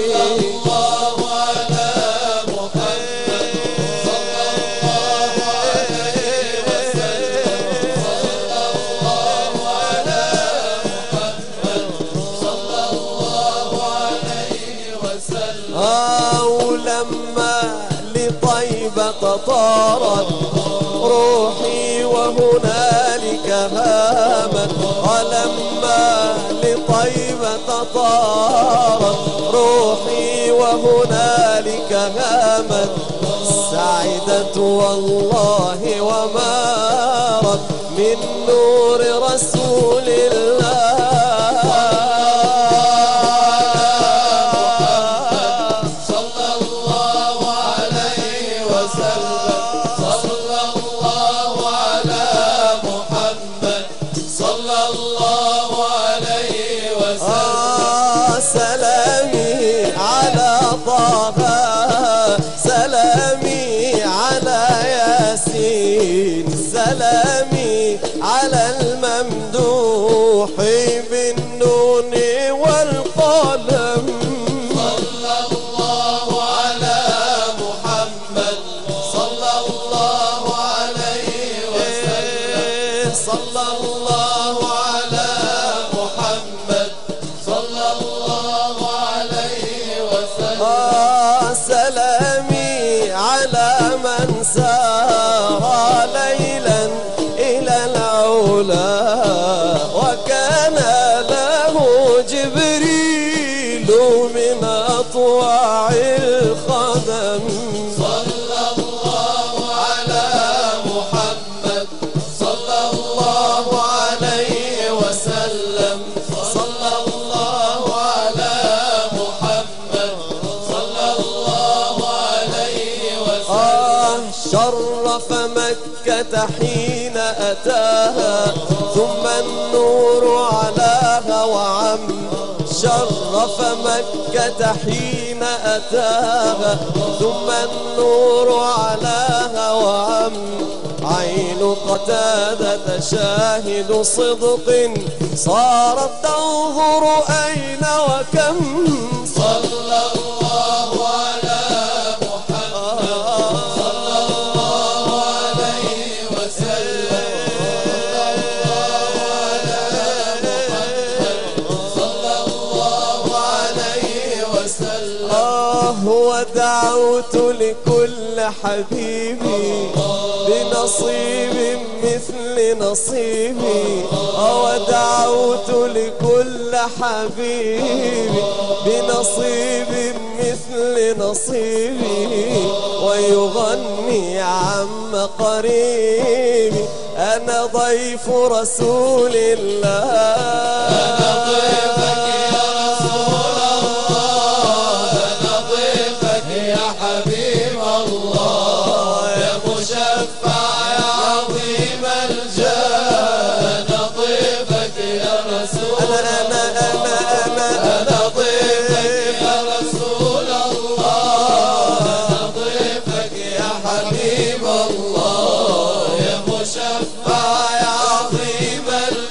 ولما لطيبة طارت روحي وهنالك هامت. ولما لطيبة طارت روحي وهنالك هامت. سعدت والله ومارت من نور رسول الله. سلامي على طه سلامي على ياسين. سلامي على الممدوح من أطواع الخدم. صلى الله على محمد صلى الله عليه وسلم. صلى الله على محمد صلى الله عليه وسلم. آه شرف مكة حين أتاها ثم النور علاها وعم. شرف مكة حين أتاها ثم النور علاها وعم. عين قتادة شاهد صدق صارت تنظر أين وكم. صلى الله على محمد صلى الله عليه وسلم. صلى الله على محمد صلى الله عليه وسلم. آه ودعوت لكل حبيبي بنصيب مثل نصيبي. ودعوت لكل حبيبي بنصيب مثل نصيبي. ويغني عم قريبي أنا ضيف رسول الله. أنا ضيفك يا رسول الله. أنا ضيفك يا حبيب الله. يا مشفع يا عظيم الجاه. أنا ضيفك يا رسول الله. أنا أنا أنا أنا أنا ضيفك يا رسول الله. أنا ضيفك يا حبيب الله. يا مشفع يا عظيم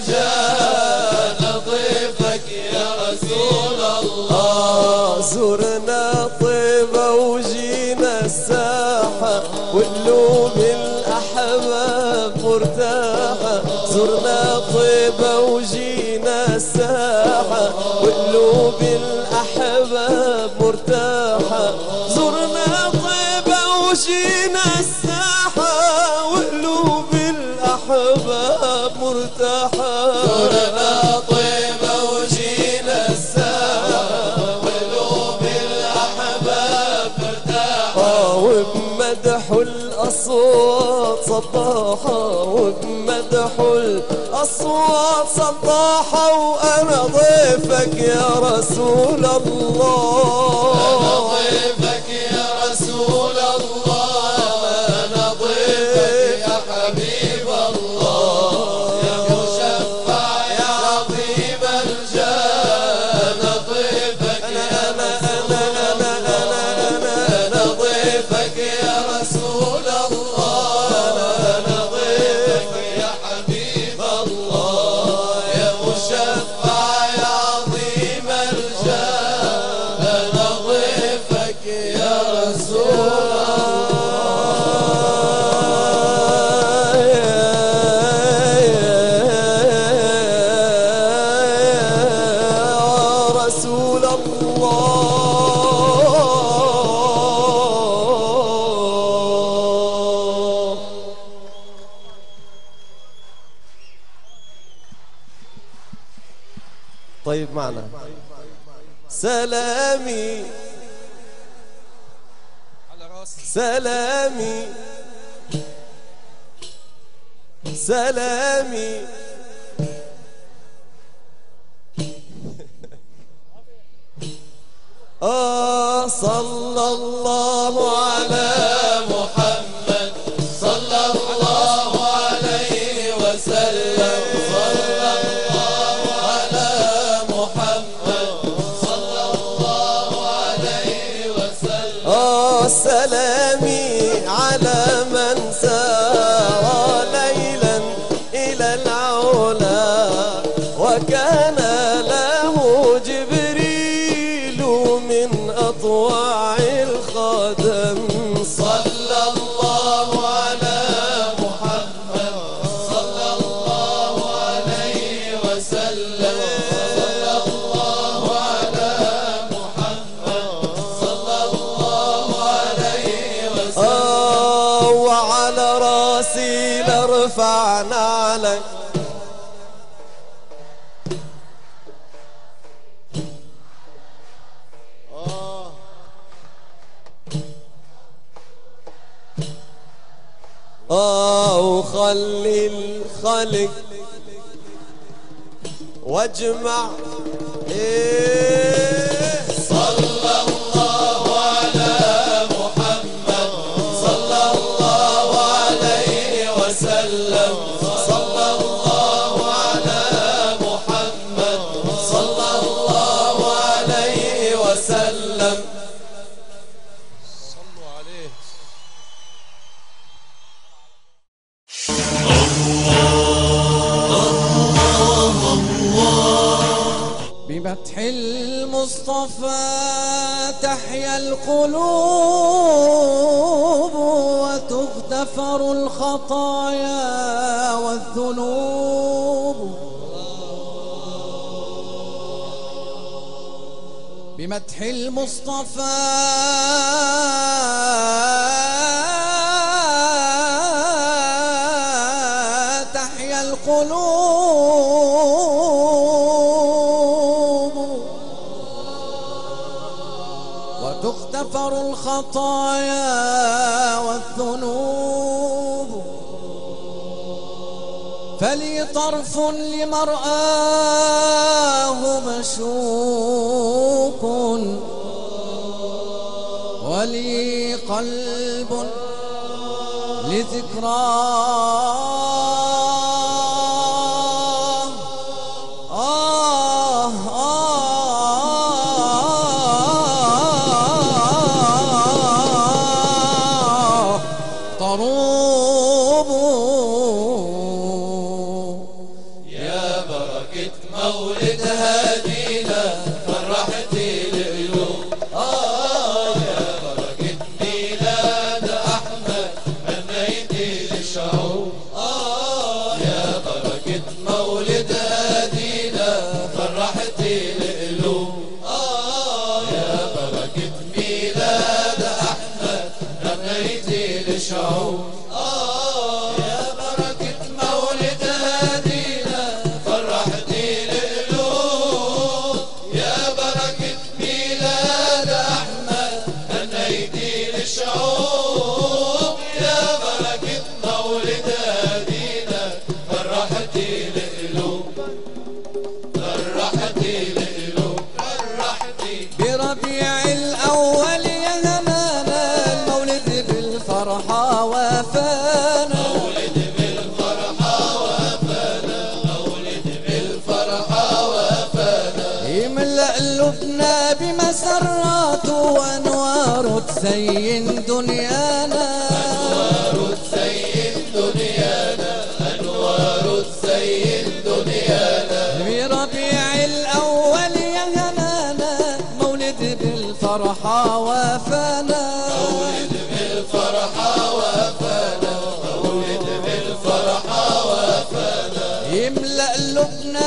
الجاه. أنا ضيفك يا رسول الله. زرنا طيبة وجينا الساحة وقلوب الأحباب مرتاحة. زرنا طيبة وجينا الساحة وقلوب الأحباب مرتاحة. زرنا طيبة وجينا الساحة وقلوب الأحباب مرتاحة. زرنا طيبة وجينا الساحة وقلوب الأحباب مرتاحة. وبمدح الأصوات صباحة وبمدح الأصوات صباحة. وأنا ضيفك يا رسول الله. أنا ضيفك يا رسول الله. أنا ضيفك يا حبيب الله. يا مشفع يا عظيم الجاه. أنا ضيفك يا رسول الله. أنا ضيفك يا رسول الله. أنا ضيفك يا حبيب الله. يا مشفع يا عظيم الجاه. أنا ضيفك يا رسول يا رسول الله. طيب معنا سلامي سلامي سلامي آه صلى الله على محمد صلى الله عليه وسلم. صلى الله على محمد صلى الله عليه وسلم. آه سلامي على من سار ليلا إلى العلا وكان له جبريل من أطواع الخدم. صلى الله على محمد صلى الله عليه وسلم. صلى الله على محمد صلى الله عليه وسلم. آه وعلى راسي لرفعنا عليك آه وخلي الخلق واجمع إيه صلى الله على محمد صلى الله عليه وسلم صلى الله على محمد صلى الله عليه وسلم صلوا عليه. بمدح المصطفى تحيا القلوب وتغتفر الخطايا والذنوب. بمدح المصطفى تحيا القلوب وتغتفر الخطايا والذنوب. فلي طرف لمرآه مشوق ولي قلب لذكراه. آه آه طروب. يا بركة مولد هدينا فرحتي القلوب. آه يا بركة ميلاد أحمد غنيتي للشعوب. آه يا بركة مولد هدينا فرحتي القلوب. آه يا بركة ميلاد أحمد غنيتي للشعوب. آه يا بركة مولد هدينا فرحتي القلوب. يا بركة ميلاد أحمد هنيتي للشعوب. يا بركة مولد هدينا فرحتي القلوب. فرحتي القلوب فرحتي. بربيع الأول يا همانا المولد بالفرحة وافانا. مولد بالفرحة وافانا. مولد بالفرحة وافانا. يملأ قلوبنا بمسرات وأنوار تزين دنيانا. أنوار تزين دنيانا. أنوار تزين دنيانا. بربيع الأول يا هنانا مولد بالفرحة وافانا. مولد بالفرحة وافانا. مولد بالفرحة وافانا. يملأ قلوبنا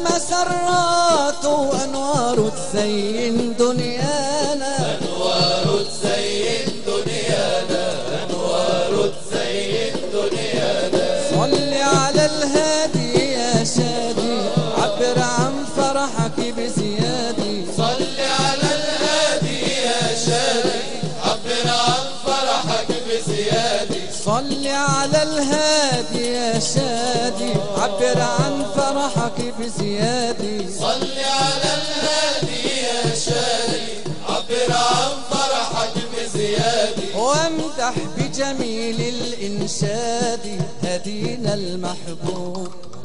بمسرات وأنوار تزين دنيانا. أنوار تزين دنيانا. أنوار تزين دنيانا. صل على الهادي يا شادي عبر عن فرحك بزيادي. صل على الهادي يا شادي عبر عن فرحك بزيادي. صل على الهادي يا شادي عبر عن فرحك بزيادي. صل على الهادي يا شادي عبر عن فرحك بزيادي. وامدح بجميل الإنشاد هدينا المحبوب.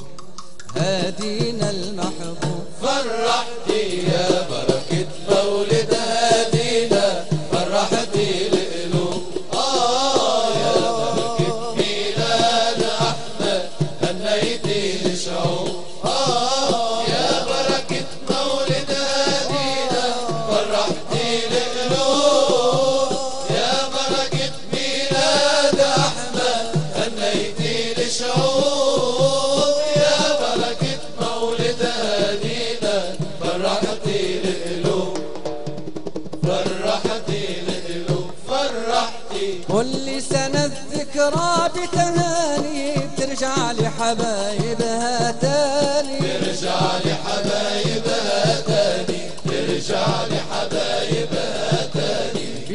هدينا المحبوب. فرحتي يا بركة مولد هدينا فرحتي القلوب. آه يا بركة ميلاد أحمد هنيتي للشعوب. آه يا بركة مولد هدينا فرحتي القلوب. يا بركة ميلاد أحمد هنيتي للشعوب. يا بركة مولد هدينا فرحتي القلوب. فرحتي القلوب فرحتي. كل سنة الذكرى بتهاني بترجع لحبايبها تاني. ترجع لحبايبها تاني. ترجع لحبايبها تاني.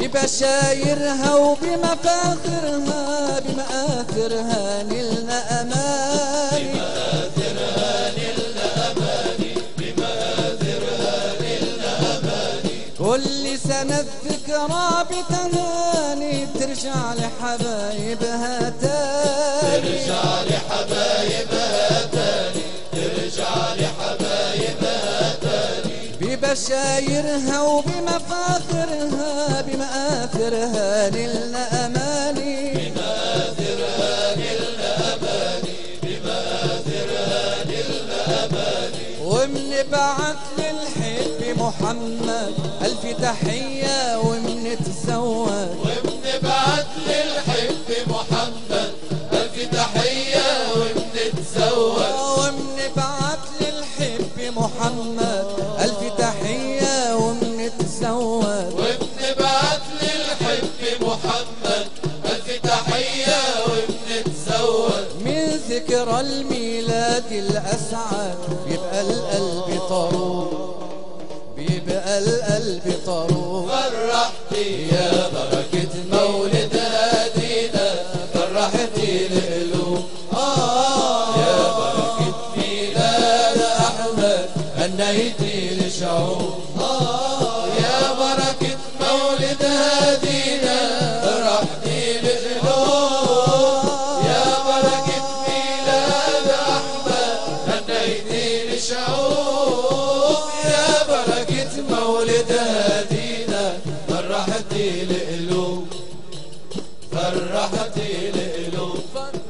ببشايرها وبمفاخرها بمآثرها نلنا أماني بمآثرها نلنا أماني بمآثرها نلنا أماني كل سنة الذكرى بتهاني ترجع لحبايبها تاني ترجع لحبايبها تاني ترجع لحبايبها تاني ببشايرها وبمفاخرها بمآثرها نلنا أماني بمآثرها نلنا أماني بمآثرها نلنا أماني ومن بعت للحب محمد ألف تحية ومنتزود وبنبعت للحب محمد ألف تحية وبنتزود ومنبعت للحب محمد ألف تحية ومنتزود وبنبعت للحب محمد ألف تحية وبنتزود من ذكرى الميلاد الأسعد بيبقى القلب طروق بيبقى القلب طروق فرحتي يا بركة مولد هدينا فرحتي القلوب آه يا بركة ميلاد أحمد هنيتي الشعوب آه يا بركة مولد هدينا فرحتي القلوب يا بركة ميلاد أحمد هنيتي الشعوب يا بركة مولد هدينا فرحتي القلوب فرحتي القلوب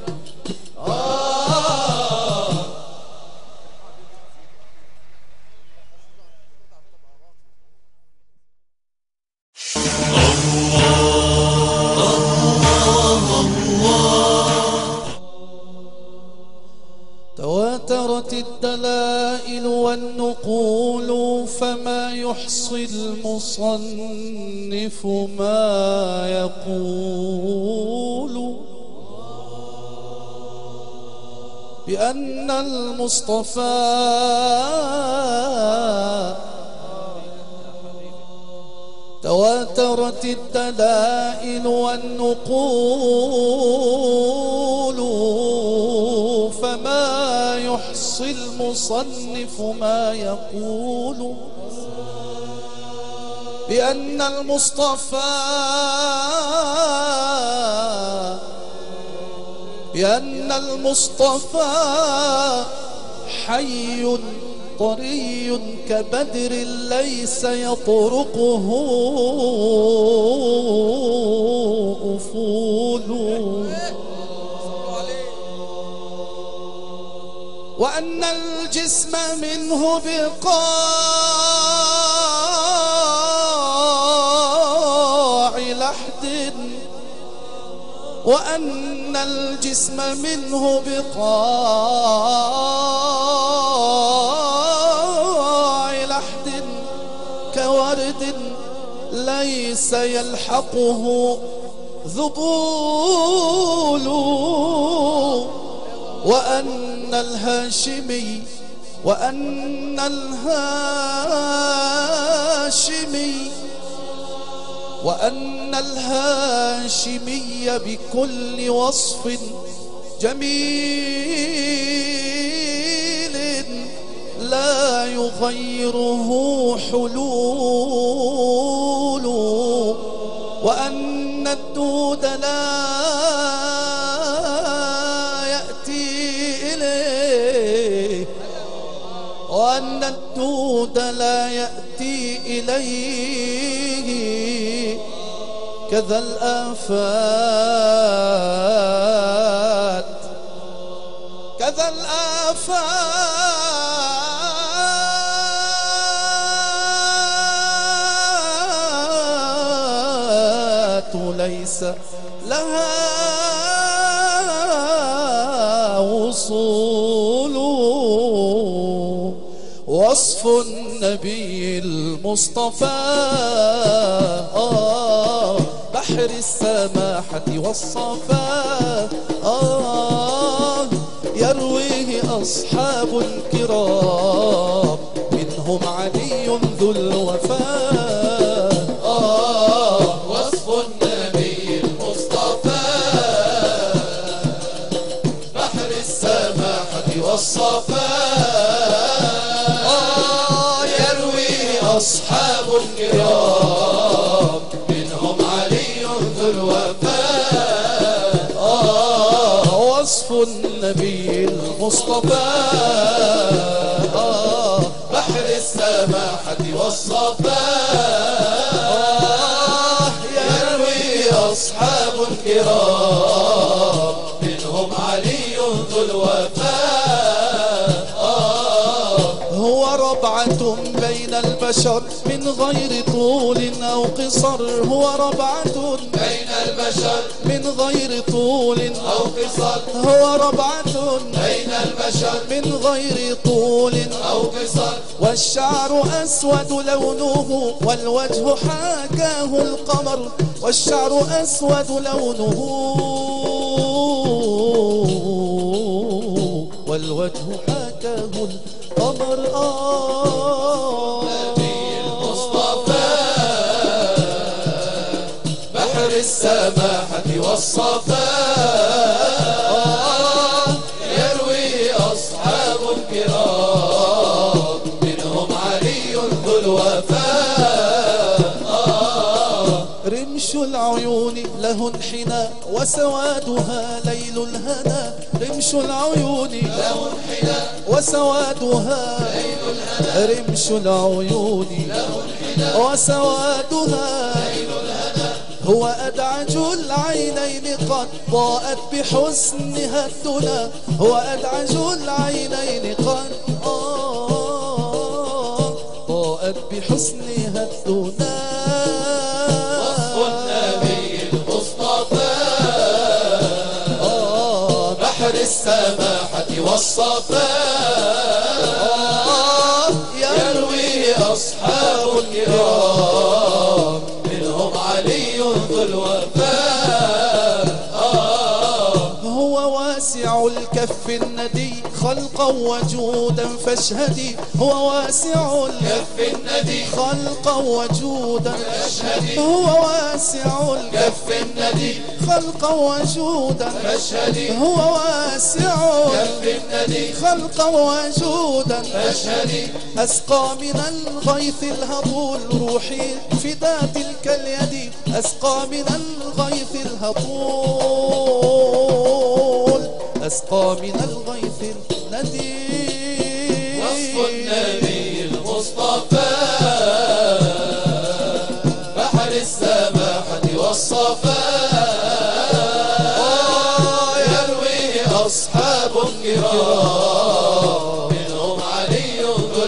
آه تواترت الدلائل والنقول فما يحصي المصنف ما يقول بأن المصطفى تواترت الدلائل والنقول فما يحصي المصنف ما يقول بأن المصطفى بأن المصطفى حي طري كبدر ليس يطرقه أفول وأن الجسم منه بقاع لحد وأن الجسم منه بقاع لحد كورد ليس يلحقه ذبول وأن الهاشمي وأن الهاشمي وأن الهاشمي بكل وصف جميل لا يغيره حلول وأن الدود لا وأن الدود لا يأتي إليه كذا الآفات كذا الآفات ليس لها وصول وصف النبي المصطفى آه بحر السماحة والصفا آه يرويه أصحاب الكرام منهم علي ذو الوفاء آه وصف أصحاب الكرام منهم علي ذو الوفاء. آه وصف النبي المصطفى آه بحر السماحة والصفاء آه يروي أصحاب الكرام منهم علي ذو الوفاء. آه هو ربعة بين البشر من غير طول أو قصر. هو ربعة بين البشر من غير طول أو قصر. هو ربعة بين البشر من غير طول أو قصر. والشعر أسود لونه والوجه حاكاه القمر. والشعر أسود لونه والوجه حاكاه القمر. آه نبي المصطفى بحر السماحة والصفاء يروي أصحاب الكرام منهم علي ذو الوفاء. رمش العيون له انحناء وسوادها ليل الهنا. رمش العيون له انحناء وسوادها ليل الهنا. رمش العيون له انحناء وسوادها ليل الهنا. هو أدعج العينين قد ضاءت بحسنها الدنا. هو أدعج العينين قد آه ضاءت بحسنها الدنا. وصف النبي المصطفى آه بحر السماحة والصفاء يروي أصحاب الكرام منهم علي ذو الوفاء. هو واسع الكف الندي خلقا وجودا فاشهدي. هو واسع كف الندي خلقا وجودا فاشهدي. هو واسع كف الندي خلقا وجودا فاشهدي. هو واسع كف الندي خلقا وجودا فاشهدي. أسقى من الغيث الهطول روحي فدا تلك اليد. أسقى من الغيث الهطول أسقى من الغيث الندي. وصف النبي المصطفى بحر السماحة والصفاء يروي أصحاب الكرام منهم علي ذو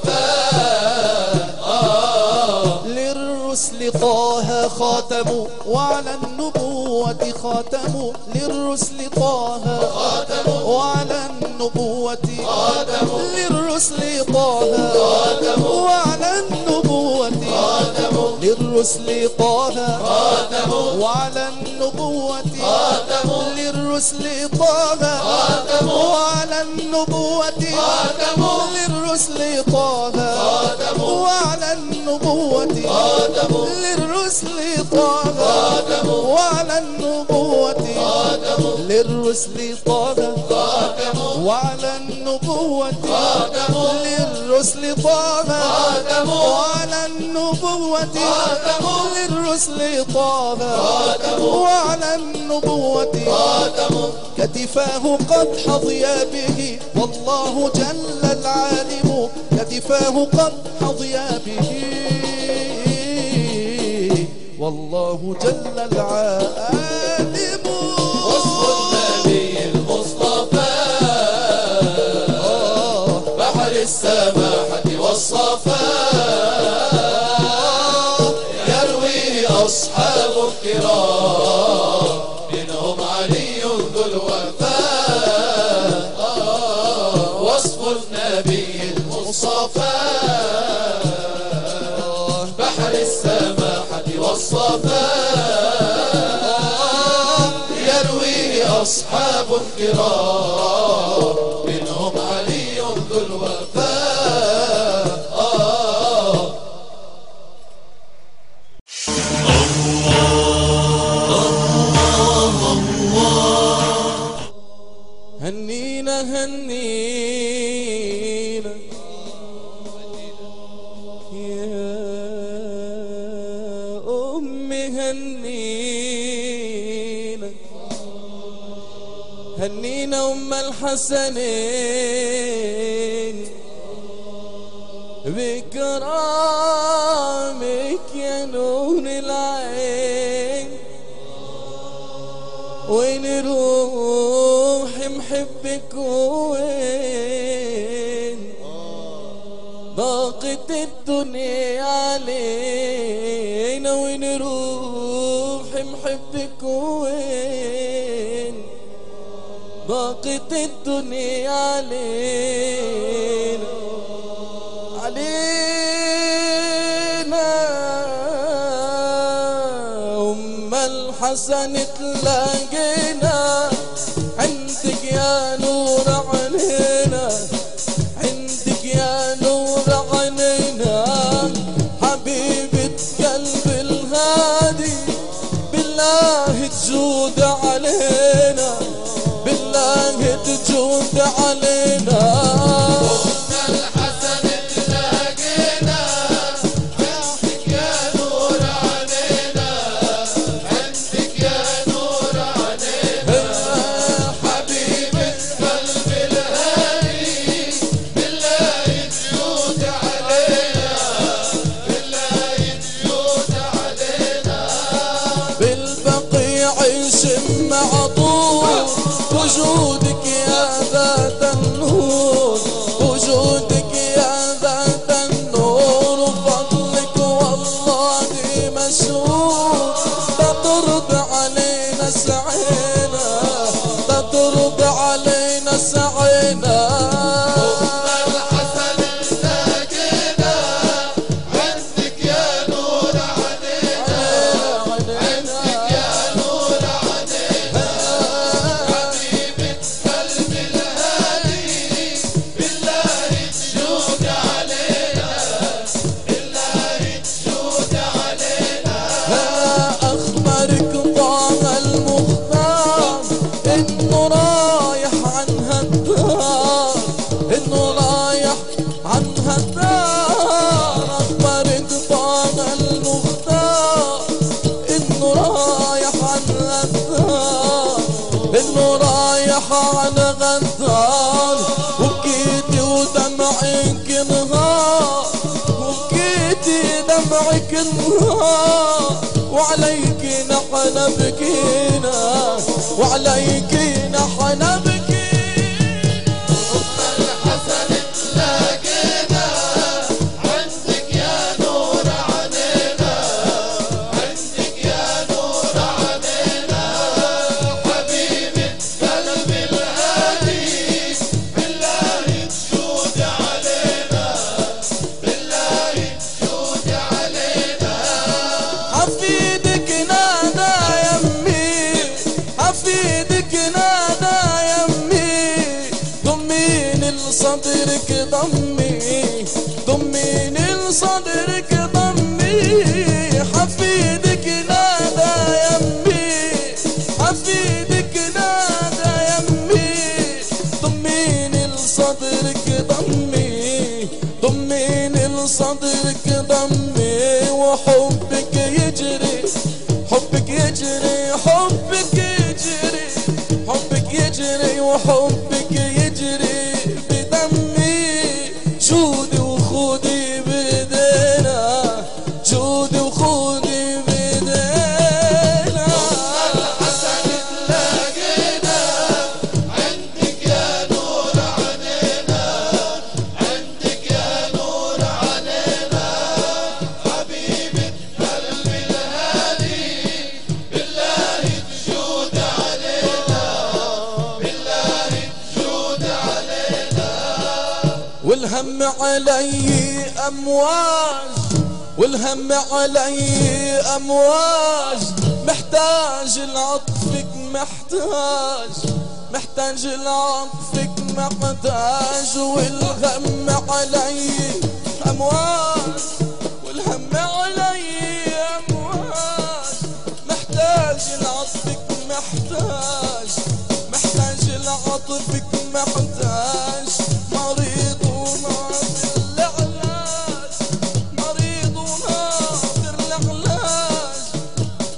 الوفاء. للرسل طه خاتم وعلى النبوة خاتم. للرسل طه خاتم وعلى النبوة خاتم. للرسل طه خاتم وعلى النبوة خاتم. للرسل طه خاتم وعلى النبوة خاتم. للرسل طه خاتم وعلى النبوة خاتم. للرسل طه خاتم وعلى النبوة خاتم. للرسل طه خاتم وعلى النبوة خاتم. للرسل طه خاتم وعلى النبوة خاتم. للرسل طه خاتم وعلى النبوة خاتم. للرسل طه خاتم وعلى النبوة خاتم. كتفاه قد حظيا به والله جل العالم. كتفاه قد حظيا به والله جل العالم. وصف النبي المصطفى بحر السماحة والصفاء يروي أصحاب الكرام منهم علي ذو الوفاء. وصف النبي المصطفى بحر السماحة والصفاء يروي أصحاب الكرام منهم علي ذو الوفاء. هنينا هنينا يا هنينا هنينا أم الحسنين بكرامك يا نور العين، وين نروح محبك وين ضاقت الدنيا علينا، وين نروح محبك وين ضاقت الدنيا علينا علينا. أم الحسن تلاقينا عندك يا نور عينينا، عندك يا نور عينينا، حبيبة قلب الهادي بالله تجود علينا، بالله تجود علينا. وجودك يا ذات النور، وجودك يا ذات النور، وفضلك والله مشهور، تطرد علينا سعينا، تطرد علينا سعينا. إنه رايح على غدار، وبكيتي ودمعك نهار، وبكيتي دمعك نهار، وعليك نحن بكينا، وعليك نحن بكينا. أم الحسن تلاقينا عندك يا نور عينينا، عندك يا نور عينينا، حفيدك نادى يمي، حفيدك نادى يمي، ضميني لصدرك ضمي، ضميني لصدرك ضمي. حفيدك نادى يمي، حفيدك نادى يمي، ضميني لصدرك ضمي، ضميني لصدرك ضمي. وحبك يجري، حبك يجري، حبك يجري، حبك يجري، وحبك يجري بدمي. جودي وخودي بيدينا، جودي وخودي بيدينا. الحسن تلاقينا عندك يا نور عينينا، عندك يا نور عينينا، حبيبة قلبي الهادي بالله تجود علينا، بالله تجود علينا. والهم علي أمواج، والهم علي أمواج، محتاج لعطفك، محتاج محتاج لعطفك محتاج. والهم علي أمواج، والهم علي أمواج، محتاج لعطفك، محتاج محتاج لعطفك محتاج. مريض وناظر العلاج، مريض وناظر العلاج،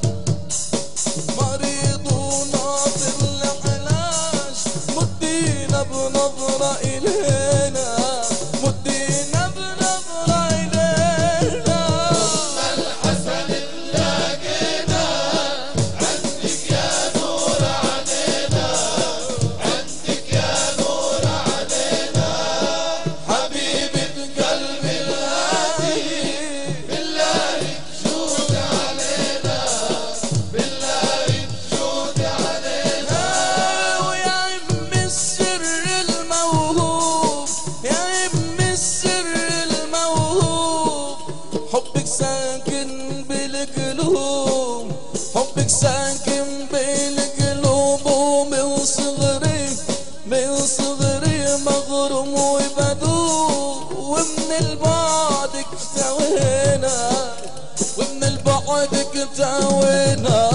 ساكن بالقلوب، حبك ساكن بالقلوب، ومن صغري من صغري مغروم وبدوب، ومن البعد اكتوينا ومن البعد اكتوينا.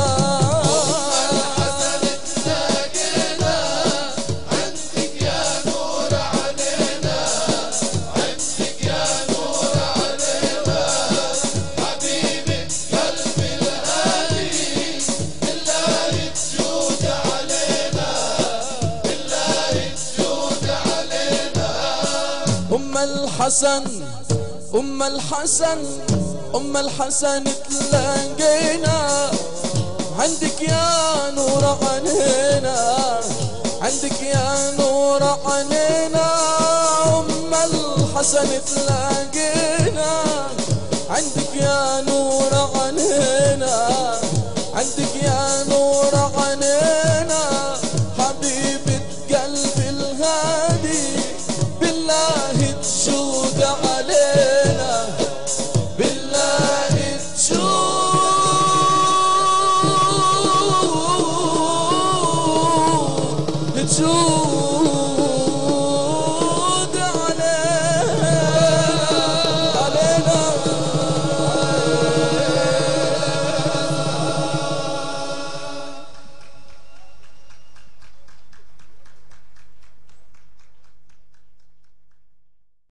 أم الحسن أم الحسن أم الحسن تلاقينا عندك يا نور عينينا، عندك يا نور عينينا. أم الحسن تلاقينا عندك يا نور عينينا، عندك يا نور عينينا. حبيبة قلبي الهادي بالله تشود علينا، بالله تشود تشود